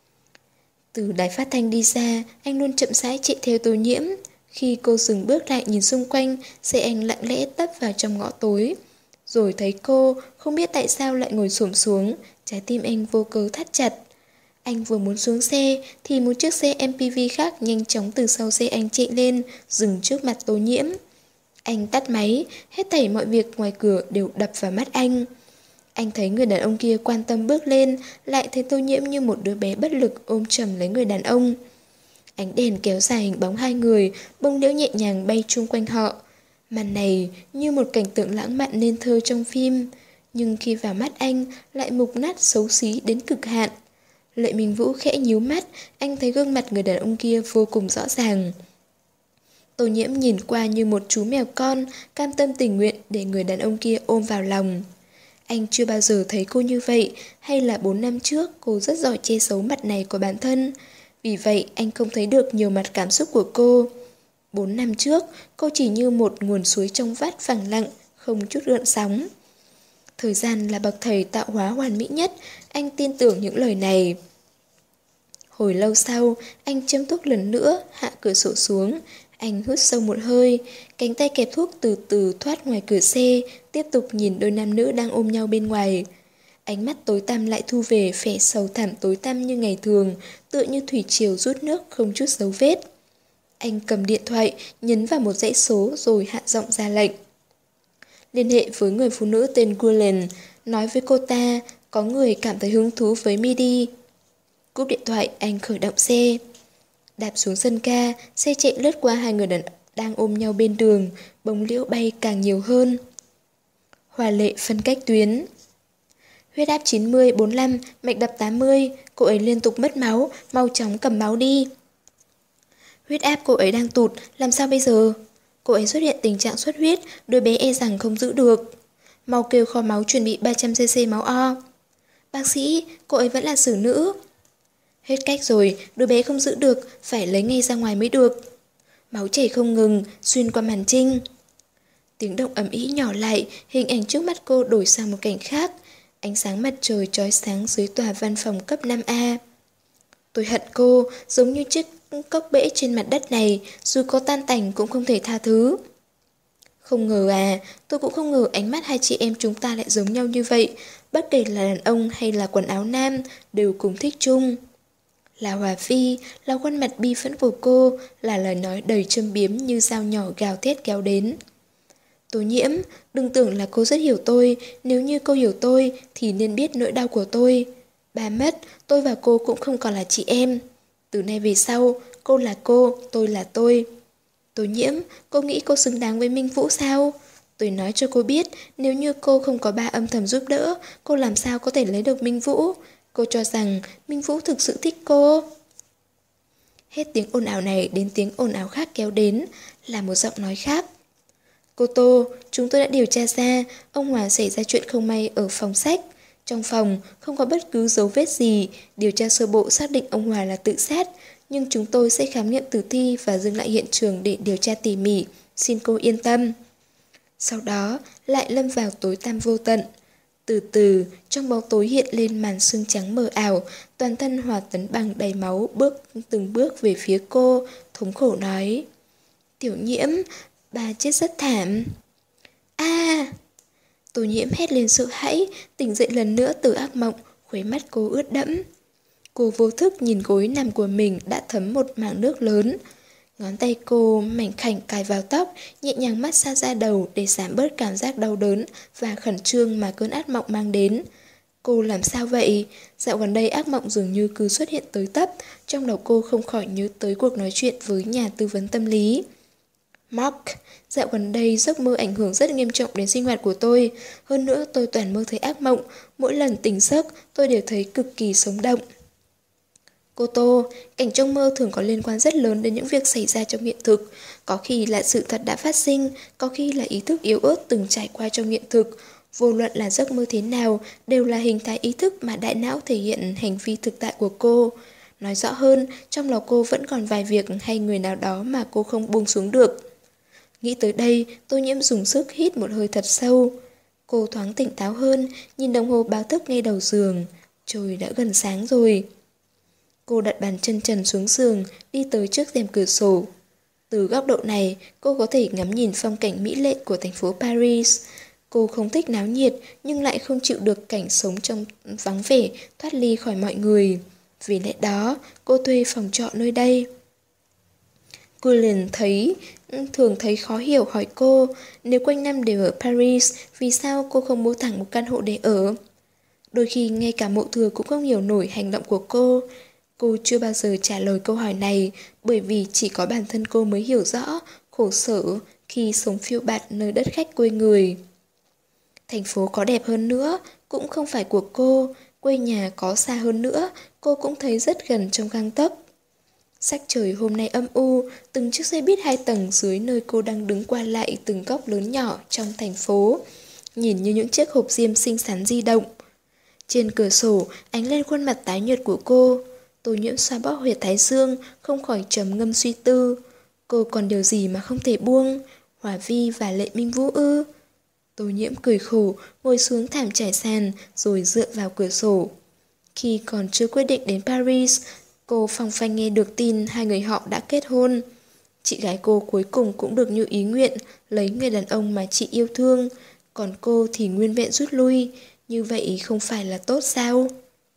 Từ đài phát thanh đi ra, anh luôn chậm rãi chạy theo Tô Nhiễm. Khi cô dừng bước lại nhìn xung quanh, xe anh lặng lẽ tấp vào trong ngõ tối. Rồi thấy cô, không biết tại sao lại ngồi xổm xuống, trái tim anh vô cớ thắt chặt. Anh vừa muốn xuống xe, thì một chiếc xe em pê vê khác nhanh chóng từ sau xe anh chạy lên, dừng trước mặt Tô Nhiễm. Anh tắt máy, hết thảy mọi việc ngoài cửa đều đập vào mắt anh. Anh thấy người đàn ông kia quan tâm bước lên, lại thấy Tô Nhiễm như một đứa bé bất lực ôm chầm lấy người đàn ông. Ánh đèn kéo dài hình bóng hai người, bông liễu nhẹ nhàng bay chung quanh họ. Màn này như một cảnh tượng lãng mạn nên thơ trong phim, nhưng khi vào mắt anh lại mục nát xấu xí đến cực hạn. Lệ Minh Vũ khẽ nhíu mắt, anh thấy gương mặt người đàn ông kia vô cùng rõ ràng. Tô Nhiễm nhìn qua như một chú mèo con, cam tâm tình nguyện để người đàn ông kia ôm vào lòng. Anh chưa bao giờ thấy cô như vậy, hay là bốn năm trước cô rất giỏi che giấu mặt này của bản thân. Vì vậy anh không thấy được nhiều mặt cảm xúc của cô. Bốn năm trước, cô chỉ như một nguồn suối trong vắt phẳng lặng, không chút gợn sóng. Thời gian là bậc thầy tạo hóa hoàn mỹ nhất, anh tin tưởng những lời này. Hồi lâu sau, anh châm thuốc lần nữa, hạ cửa sổ xuống. Anh hút sâu một hơi, cánh tay kẹp thuốc từ từ thoát ngoài cửa xe, tiếp tục nhìn đôi nam nữ đang ôm nhau bên ngoài. Ánh mắt tối tăm lại thu về vẻ sầu thẳm tối tăm như ngày thường, tựa như thủy triều rút nước không chút dấu vết. Anh cầm điện thoại, nhấn vào một dãy số rồi hạ giọng ra lệnh. Liên hệ với người phụ nữ tên Gulen, nói với cô ta có người cảm thấy hứng thú với Midi. Cúp điện thoại, anh khởi động xe. Đạp xuống sân ga, xe chạy lướt qua hai người đàn đang ôm nhau bên đường, bông liễu bay càng nhiều hơn. Hòa Lệ phân cách tuyến. Huyết áp chín mươi, bốn mươi lăm, mạch đập tám mươi, cô ấy liên tục mất máu, mau chóng cầm máu đi. Huyết áp cô ấy đang tụt, làm sao bây giờ? Cô ấy xuất hiện tình trạng xuất huyết, đứa bé e rằng không giữ được. Mau kêu kho máu chuẩn bị ba trăm xê xê máu O. Bác sĩ, cô ấy vẫn là xử nữ. Hết cách rồi, đứa bé không giữ được, phải lấy ngay ra ngoài mới được. Máu chảy không ngừng, xuyên qua màn trinh. Tiếng động ầm ĩ nhỏ lại, hình ảnh trước mắt cô đổi sang một cảnh khác. Ánh sáng mặt trời chói sáng dưới tòa văn phòng cấp năm A. Tôi hận cô, giống như chiếc cốc bể trên mặt đất này, dù có tan tành cũng không thể tha thứ. Không ngờ à, tôi cũng không ngờ ánh mắt hai chị em chúng ta lại giống nhau như vậy. Bất kể là đàn ông hay là quần áo nam, đều cùng thích chung. Là Hòa Vi, là khuôn mặt bi phẫn của cô, là lời nói đầy châm biếm như dao nhỏ gào thét kéo đến. Tố Nhiễm, đừng tưởng là cô rất hiểu tôi, nếu như cô hiểu tôi thì nên biết nỗi đau của tôi. Ba mất, tôi và cô cũng không còn là chị em. Từ nay về sau, cô là cô, tôi là tôi. Tố Nhiễm, cô nghĩ cô xứng đáng với Minh Vũ sao? Tôi nói cho cô biết, nếu như cô không có ba âm thầm giúp đỡ, cô làm sao có thể lấy được Minh Vũ? Cô cho rằng Minh Vũ thực sự thích cô. Hết tiếng ồn ào này đến tiếng ồn ào khác kéo đến, là một giọng nói khác. Cô Tô, chúng tôi đã điều tra ra, ông Hòa xảy ra chuyện không may ở phòng sách. Trong phòng, không có bất cứ dấu vết gì, điều tra sơ bộ xác định ông Hòa là tự sát, nhưng chúng tôi sẽ khám nghiệm tử thi và dừng lại hiện trường để điều tra tỉ mỉ, xin cô yên tâm. Sau đó, lại lâm vào tối tăm vô tận. Từ từ, trong bóng tối hiện lên màn sương trắng mờ ảo, toàn thân Hòa Tấn Bằng đầy máu bước từng bước về phía cô, thống khổ nói. Tiểu Nhiễm, bà chết rất thảm. A! Tô Nhiễm hét lên sợ hãi, tỉnh dậy lần nữa từ ác mộng, khuấy mắt cô ướt đẫm. Cô vô thức nhìn gối nằm của mình đã thấm một mảng nước lớn. Ngón tay cô mảnh khảnh cài vào tóc, nhẹ nhàng massage ra đầu để giảm bớt cảm giác đau đớn và khẩn trương mà cơn ác mộng mang đến. Cô làm sao vậy? Dạo gần đây ác mộng dường như cứ xuất hiện tới tấp, trong đầu cô không khỏi nhớ tới cuộc nói chuyện với nhà tư vấn tâm lý. Mark, dạo gần đây giấc mơ ảnh hưởng rất nghiêm trọng đến sinh hoạt của tôi. Hơn nữa tôi toàn mơ thấy ác mộng, mỗi lần tỉnh giấc tôi đều thấy cực kỳ sống động. Cô Tô, cảnh trong mơ thường có liên quan rất lớn đến những việc xảy ra trong hiện thực. Có khi là sự thật đã phát sinh, có khi là ý thức yếu ớt từng trải qua trong hiện thực. Vô luận là giấc mơ thế nào, đều là hình thái ý thức mà đại não thể hiện hành vi thực tại của cô. Nói rõ hơn, trong lòng cô vẫn còn vài việc hay người nào đó mà cô không buông xuống được. Nghĩ tới đây, Tô Nhiễm dùng sức hít một hơi thật sâu. Cô thoáng tỉnh táo hơn, nhìn đồng hồ báo thức ngay đầu giường. Trời đã gần sáng rồi. Cô đặt bàn chân trần xuống giường, đi tới trước rèm cửa sổ. Từ góc độ này, cô có thể ngắm nhìn phong cảnh mỹ lệ của thành phố Paris. Cô không thích náo nhiệt, nhưng lại không chịu được cảnh sống trong vắng vẻ, thoát ly khỏi mọi người. Vì lẽ đó, cô thuê phòng trọ nơi đây. Cô liền thấy, thường thấy khó hiểu hỏi cô, nếu quanh năm đều ở Paris, vì sao cô không mua thẳng một căn hộ để ở? Đôi khi ngay cả Mộ Thừa cũng không hiểu nổi hành động của cô. Cô chưa bao giờ trả lời câu hỏi này, bởi vì chỉ có bản thân cô mới hiểu rõ, khổ sở khi sống phiêu bạt nơi đất khách quê người. Thành phố có đẹp hơn nữa, cũng không phải của cô, quê nhà có xa hơn nữa, cô cũng thấy rất gần trong gang tấc. Sắc trời hôm nay âm u, từng chiếc xe buýt hai tầng dưới nơi cô đang đứng qua lại từng góc lớn nhỏ trong thành phố, nhìn như những chiếc hộp diêm xinh xắn di động. Trên cửa sổ, ánh lên khuôn mặt tái nhợt của cô. Tô Nhiễm xoa bóp huyệt thái dương, không khỏi trầm ngâm suy tư. Cô còn điều gì mà không thể buông? Hòa Vi và Lệ Minh Vũ ư? Tô Nhiễm cười khổ, ngồi xuống thảm trải sàn, rồi dựa vào cửa sổ. Khi còn chưa quyết định đến Paris, cô phang phanh nghe được tin hai người họ đã kết hôn. Chị gái cô cuối cùng cũng được như ý nguyện, lấy người đàn ông mà chị yêu thương. Còn cô thì nguyên vẹn rút lui. Như vậy không phải là tốt sao?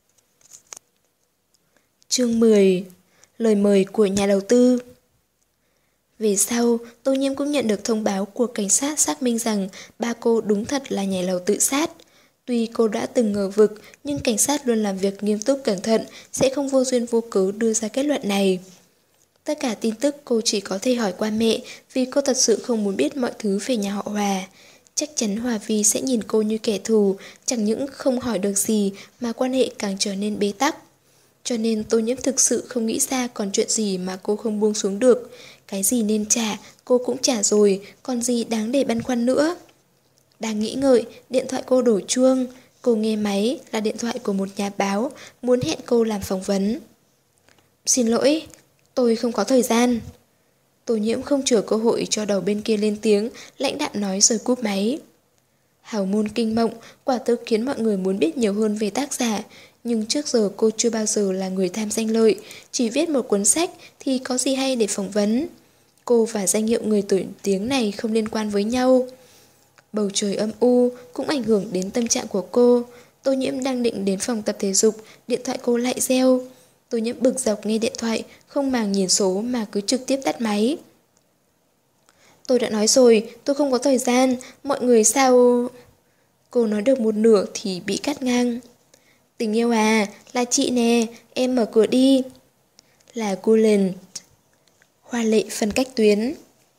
Chương mười. Lời mời của nhà đầu tư. Về sau, Tô Nhiễm cũng nhận được thông báo của cảnh sát xác minh rằng ba cô đúng thật là nhảy lầu tự sát. Tuy cô đã từng ngờ vực, nhưng cảnh sát luôn làm việc nghiêm túc cẩn thận, sẽ không vô duyên vô cớ đưa ra kết luận này. Tất cả tin tức cô chỉ có thể hỏi qua mẹ, vì cô thật sự không muốn biết mọi thứ về nhà họ Hòa. Chắc chắn Hòa Vi sẽ nhìn cô như kẻ thù, chẳng những không hỏi được gì mà quan hệ càng trở nên bế tắc. Cho nên Tô Nhiễm thực sự không nghĩ ra còn chuyện gì mà cô không buông xuống được. Cái gì nên trả, cô cũng trả rồi, còn gì đáng để băn khoăn nữa. Đang nghĩ ngợi, điện thoại cô đổ chuông. Cô nghe máy là điện thoại của một nhà báo, muốn hẹn cô làm phỏng vấn. Xin lỗi, tôi không có thời gian. Tô Nhiễm không chờ cơ hội cho đầu bên kia lên tiếng, lãnh đạm nói rồi cúp máy. Hào môn kinh mộng, quả thực khiến mọi người muốn biết nhiều hơn về tác giả. Nhưng trước giờ cô chưa bao giờ là người tham danh lợi, chỉ viết một cuốn sách thì có gì hay để phỏng vấn. Cô và danh hiệu người nổi tiếng này không liên quan với nhau. Bầu trời âm u cũng ảnh hưởng đến tâm trạng của cô. Tô Nhiễm đang định đến phòng tập thể dục, điện thoại cô lại reo. Tô Nhiễm bực dọc nghe điện thoại, không màng nhìn số mà cứ trực tiếp tắt máy. Tôi đã nói rồi, tôi không có thời gian, mọi người sao... Cô nói được một nửa thì bị cắt ngang. Tình yêu à, là chị nè, em mở cửa đi. Là Cullen. Hoa lệ phân cách tuyến.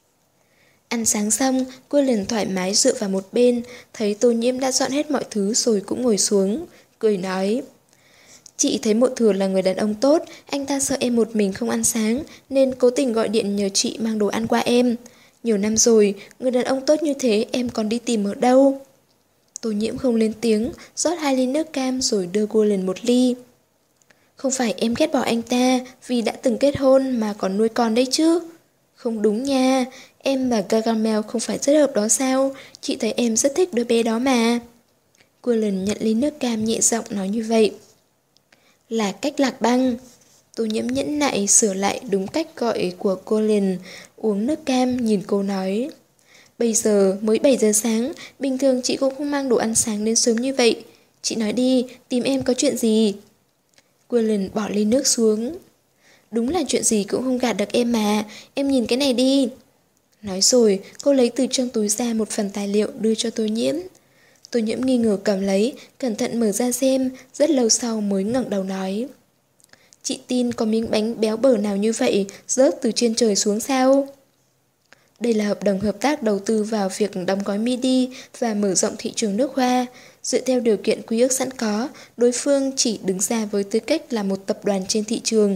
Ăn sáng xong, Cullen thoải mái dựa vào một bên, thấy Tô Nhiễm đã dọn hết mọi thứ rồi cũng ngồi xuống, cười nói. Chị thấy Mộ Thừa là người đàn ông tốt, anh ta sợ em một mình không ăn sáng, nên cố tình gọi điện nhờ chị mang đồ ăn qua em. Nhiều năm rồi, người đàn ông tốt như thế em còn đi tìm ở đâu? Tô Nhiễm không lên tiếng, rót hai ly nước cam rồi đưa Cullen một ly. Không phải em ghét bỏ anh ta vì đã từng kết hôn mà còn nuôi con đấy chứ. Không đúng nha, em và Gargamel không phải rất hợp đó sao? Chị thấy em rất thích đứa bé đó mà. Cullen nhận ly nước cam nhẹ giọng nói như vậy. Là cách lạc băng. Tô Nhiễm nhẫn nại sửa lại đúng cách gọi của Cullen, uống nước cam nhìn cô nói. Bây giờ mới bảy giờ sáng, bình thường chị cũng không mang đồ ăn sáng đến sớm như vậy. Chị nói đi, tìm em có chuyện gì? Cullen bỏ ly nước xuống. Đúng là chuyện gì cũng không gạt được em mà, em nhìn cái này đi. Nói rồi, cô lấy từ trong túi ra một phần tài liệu đưa cho Tô Nhiễm. Tô Nhiễm nghi ngờ cầm lấy, cẩn thận mở ra xem, rất lâu sau mới ngẩng đầu nói. Chị tin có miếng bánh béo bở nào như vậy rớt từ trên trời xuống sao? Đây là hợp đồng hợp tác đầu tư vào việc đóng gói midi và mở rộng thị trường nước hoa. Dựa theo điều kiện quy ước sẵn có, đối phương chỉ đứng ra với tư cách là một tập đoàn trên thị trường.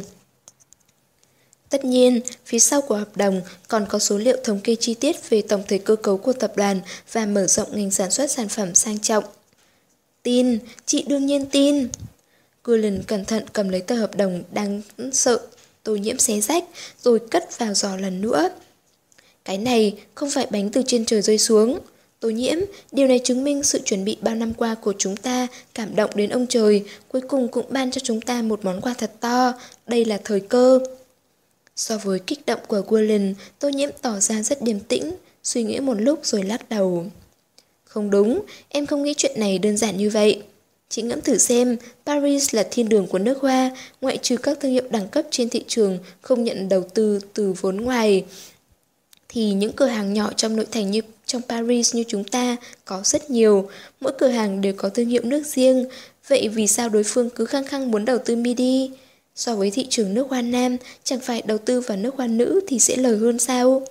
Tất nhiên, phía sau của hợp đồng còn có số liệu thống kê chi tiết về tổng thể cơ cấu của tập đoàn và mở rộng ngành sản xuất sản phẩm sang trọng. Tin, chị đương nhiên tin. Cullen cẩn thận cầm lấy tờ hợp đồng đang sợ Tô Nhiễm xé rách rồi cất vào giò lần nữa. Cái này không phải bánh từ trên trời rơi xuống. Tô Nhiễm, điều này chứng minh sự chuẩn bị bao năm qua của chúng ta cảm động đến ông trời, cuối cùng cũng ban cho chúng ta một món quà thật to. Đây là thời cơ. So với kích động của Cullen, Tô Nhiễm tỏ ra rất điềm tĩnh, suy nghĩ một lúc rồi lắc đầu. Không đúng, em không nghĩ chuyện này đơn giản như vậy. Chị ngẫm thử xem, Paris là thiên đường của nước hoa, ngoại trừ các thương hiệu đẳng cấp trên thị trường không nhận đầu tư từ vốn ngoài, thì những cửa hàng nhỏ trong nội thành như trong Paris như chúng ta có rất nhiều, mỗi cửa hàng đều có thương hiệu nước riêng, vậy vì sao đối phương cứ khăng khăng muốn đầu tư midi? So với thị trường nước hoa nam, chẳng phải đầu tư vào nước hoa nữ thì sẽ lời hơn sao?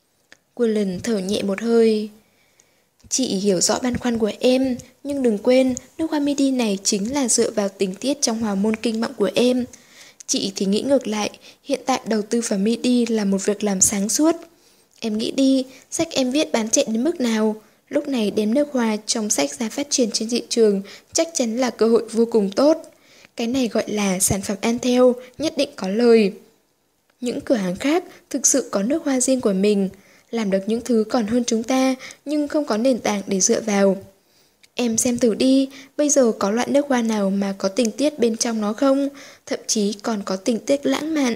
Cullen thở nhẹ một hơi. Chị hiểu rõ băn khoăn của em, nhưng đừng quên, nước hoa midi này chính là dựa vào tình tiết trong hào môn kinh mộng của em. Chị thì nghĩ ngược lại, hiện tại đầu tư vào midi là một việc làm sáng suốt. Em nghĩ đi, sách em viết bán chạy đến mức nào? Lúc này đem nước hoa trong sách ra phát triển trên thị trường chắc chắn là cơ hội vô cùng tốt. Cái này gọi là sản phẩm ăn theo, nhất định có lời. Những cửa hàng khác thực sự có nước hoa riêng của mình, làm được những thứ còn hơn chúng ta nhưng không có nền tảng để dựa vào. Em xem thử đi, bây giờ có loại nước hoa nào mà có tình tiết bên trong nó không? Thậm chí còn có tình tiết lãng mạn.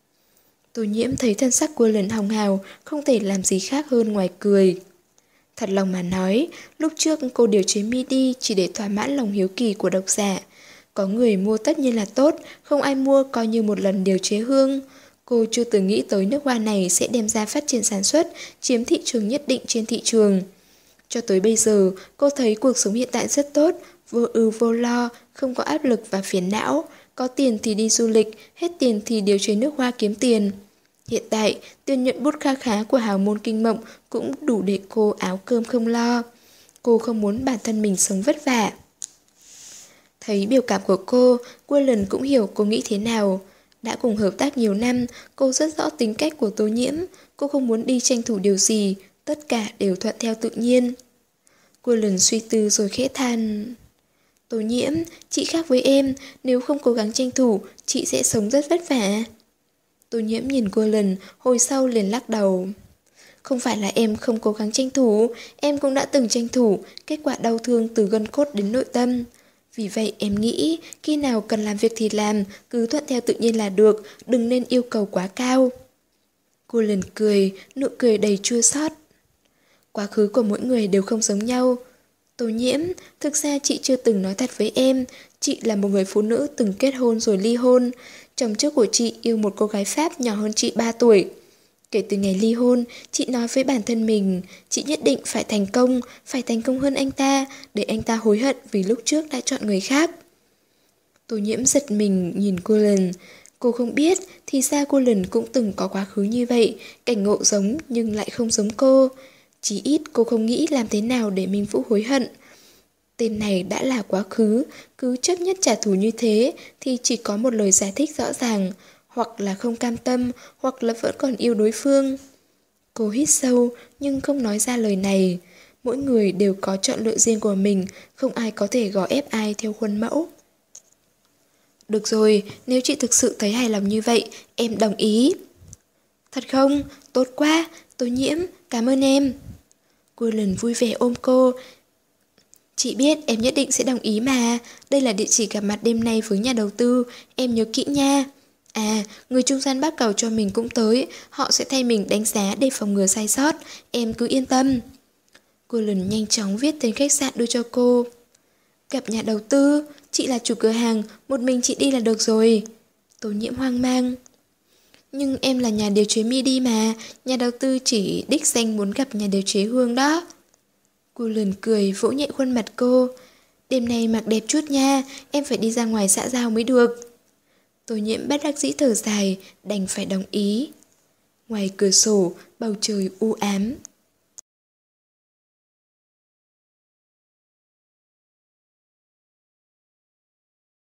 Tô Nhiễm thấy thân sắc của Cullen hồng hào, không thể làm gì khác hơn ngoài cười. Thật lòng mà nói, lúc trước cô điều chế midi chỉ để thỏa mãn lòng hiếu kỳ của độc giả. Có người mua tất nhiên là tốt, không ai mua coi như một lần điều chế hương. Cô chưa từng nghĩ tới nước hoa này sẽ đem ra phát triển sản xuất, chiếm thị trường nhất định trên thị trường. Cho tới bây giờ, cô thấy cuộc sống hiện tại rất tốt, vô ưu vô lo, không có áp lực và phiền não. Có tiền thì đi du lịch, hết tiền thì điều chế nước hoa kiếm tiền. Hiện tại, tiền nhuận bút kha khá của hào môn kinh mộng cũng đủ để cô áo cơm không lo. Cô không muốn bản thân mình sống vất vả. Thấy biểu cảm của cô, Cullen cũng hiểu cô nghĩ thế nào. Đã cùng hợp tác nhiều năm, cô rất rõ tính cách của Tô Nhiễm. Cô không muốn đi tranh thủ điều gì, tất cả đều thuận theo tự nhiên. Cullen suy tư rồi khẽ than. Tô Nhiễm, chị khác với em, nếu không cố gắng tranh thủ, chị sẽ sống rất vất vả. Tô Nhiễm nhìn Cullen, hồi sau liền lắc đầu. Không phải là em không cố gắng tranh thủ, em cũng đã từng tranh thủ, kết quả đau thương từ gân cốt đến nội tâm. Vì vậy em nghĩ, khi nào cần làm việc thì làm, cứ thuận theo tự nhiên là được, đừng nên yêu cầu quá cao. Cô lần cười, nụ cười đầy chua xót. Quá khứ của mỗi người đều không giống nhau. Tô Nhiễm, thực ra chị chưa từng nói thật với em. Chị là một người phụ nữ từng kết hôn rồi ly hôn. Chồng trước của chị yêu một cô gái Pháp nhỏ hơn chị ba tuổi. Kể từ ngày ly hôn, chị nói với bản thân mình, chị nhất định phải thành công, phải thành công hơn anh ta, để anh ta hối hận vì lúc trước đã chọn người khác. Tô Nhiễm giật mình nhìn cô lần. Cô không biết, thì ra cô lần cũng từng có quá khứ như vậy, cảnh ngộ giống nhưng lại không giống cô. Chỉ ít cô không nghĩ làm thế nào để Minh Vũ hối hận. Tên này đã là quá khứ, cứ chấp nhất trả thù như thế thì chỉ có một lời giải thích rõ ràng, hoặc là không cam tâm, hoặc là vẫn còn yêu đối phương. Cô hít sâu nhưng không nói ra lời này. Mỗi người đều có chọn lựa riêng của mình, không ai có thể gò ép ai theo khuôn mẫu. Được rồi, nếu chị thực sự thấy hài lòng như vậy, em đồng ý. Thật không? Tốt quá, Tô Nhiễm, cảm ơn em. Cô lần vui vẻ ôm cô. Chị biết em nhất định sẽ đồng ý mà. Đây là địa chỉ gặp mặt đêm nay với nhà đầu tư, em nhớ kỹ nha. À, người trung gian bác cầu cho mình cũng tới, họ sẽ thay mình đánh giá để phòng ngừa sai sót, em cứ yên tâm. Cô lần nhanh chóng viết tên khách sạn đưa cho cô. Gặp nhà đầu tư, chị là chủ cửa hàng, một mình chị đi là được rồi. Tô Nhiễm hoang mang. Nhưng em là nhà điều chế midi mà, nhà đầu tư chỉ đích danh muốn gặp nhà điều chế Hương đó. Cô lần cười vỗ nhẹ khuôn mặt cô. Đêm nay mặc đẹp chút nha, em phải đi ra ngoài xã giao mới được. Tô Nhiễm bất đắc dĩ thở dài, đành phải đồng ý. Ngoài cửa sổ, bầu trời u ám.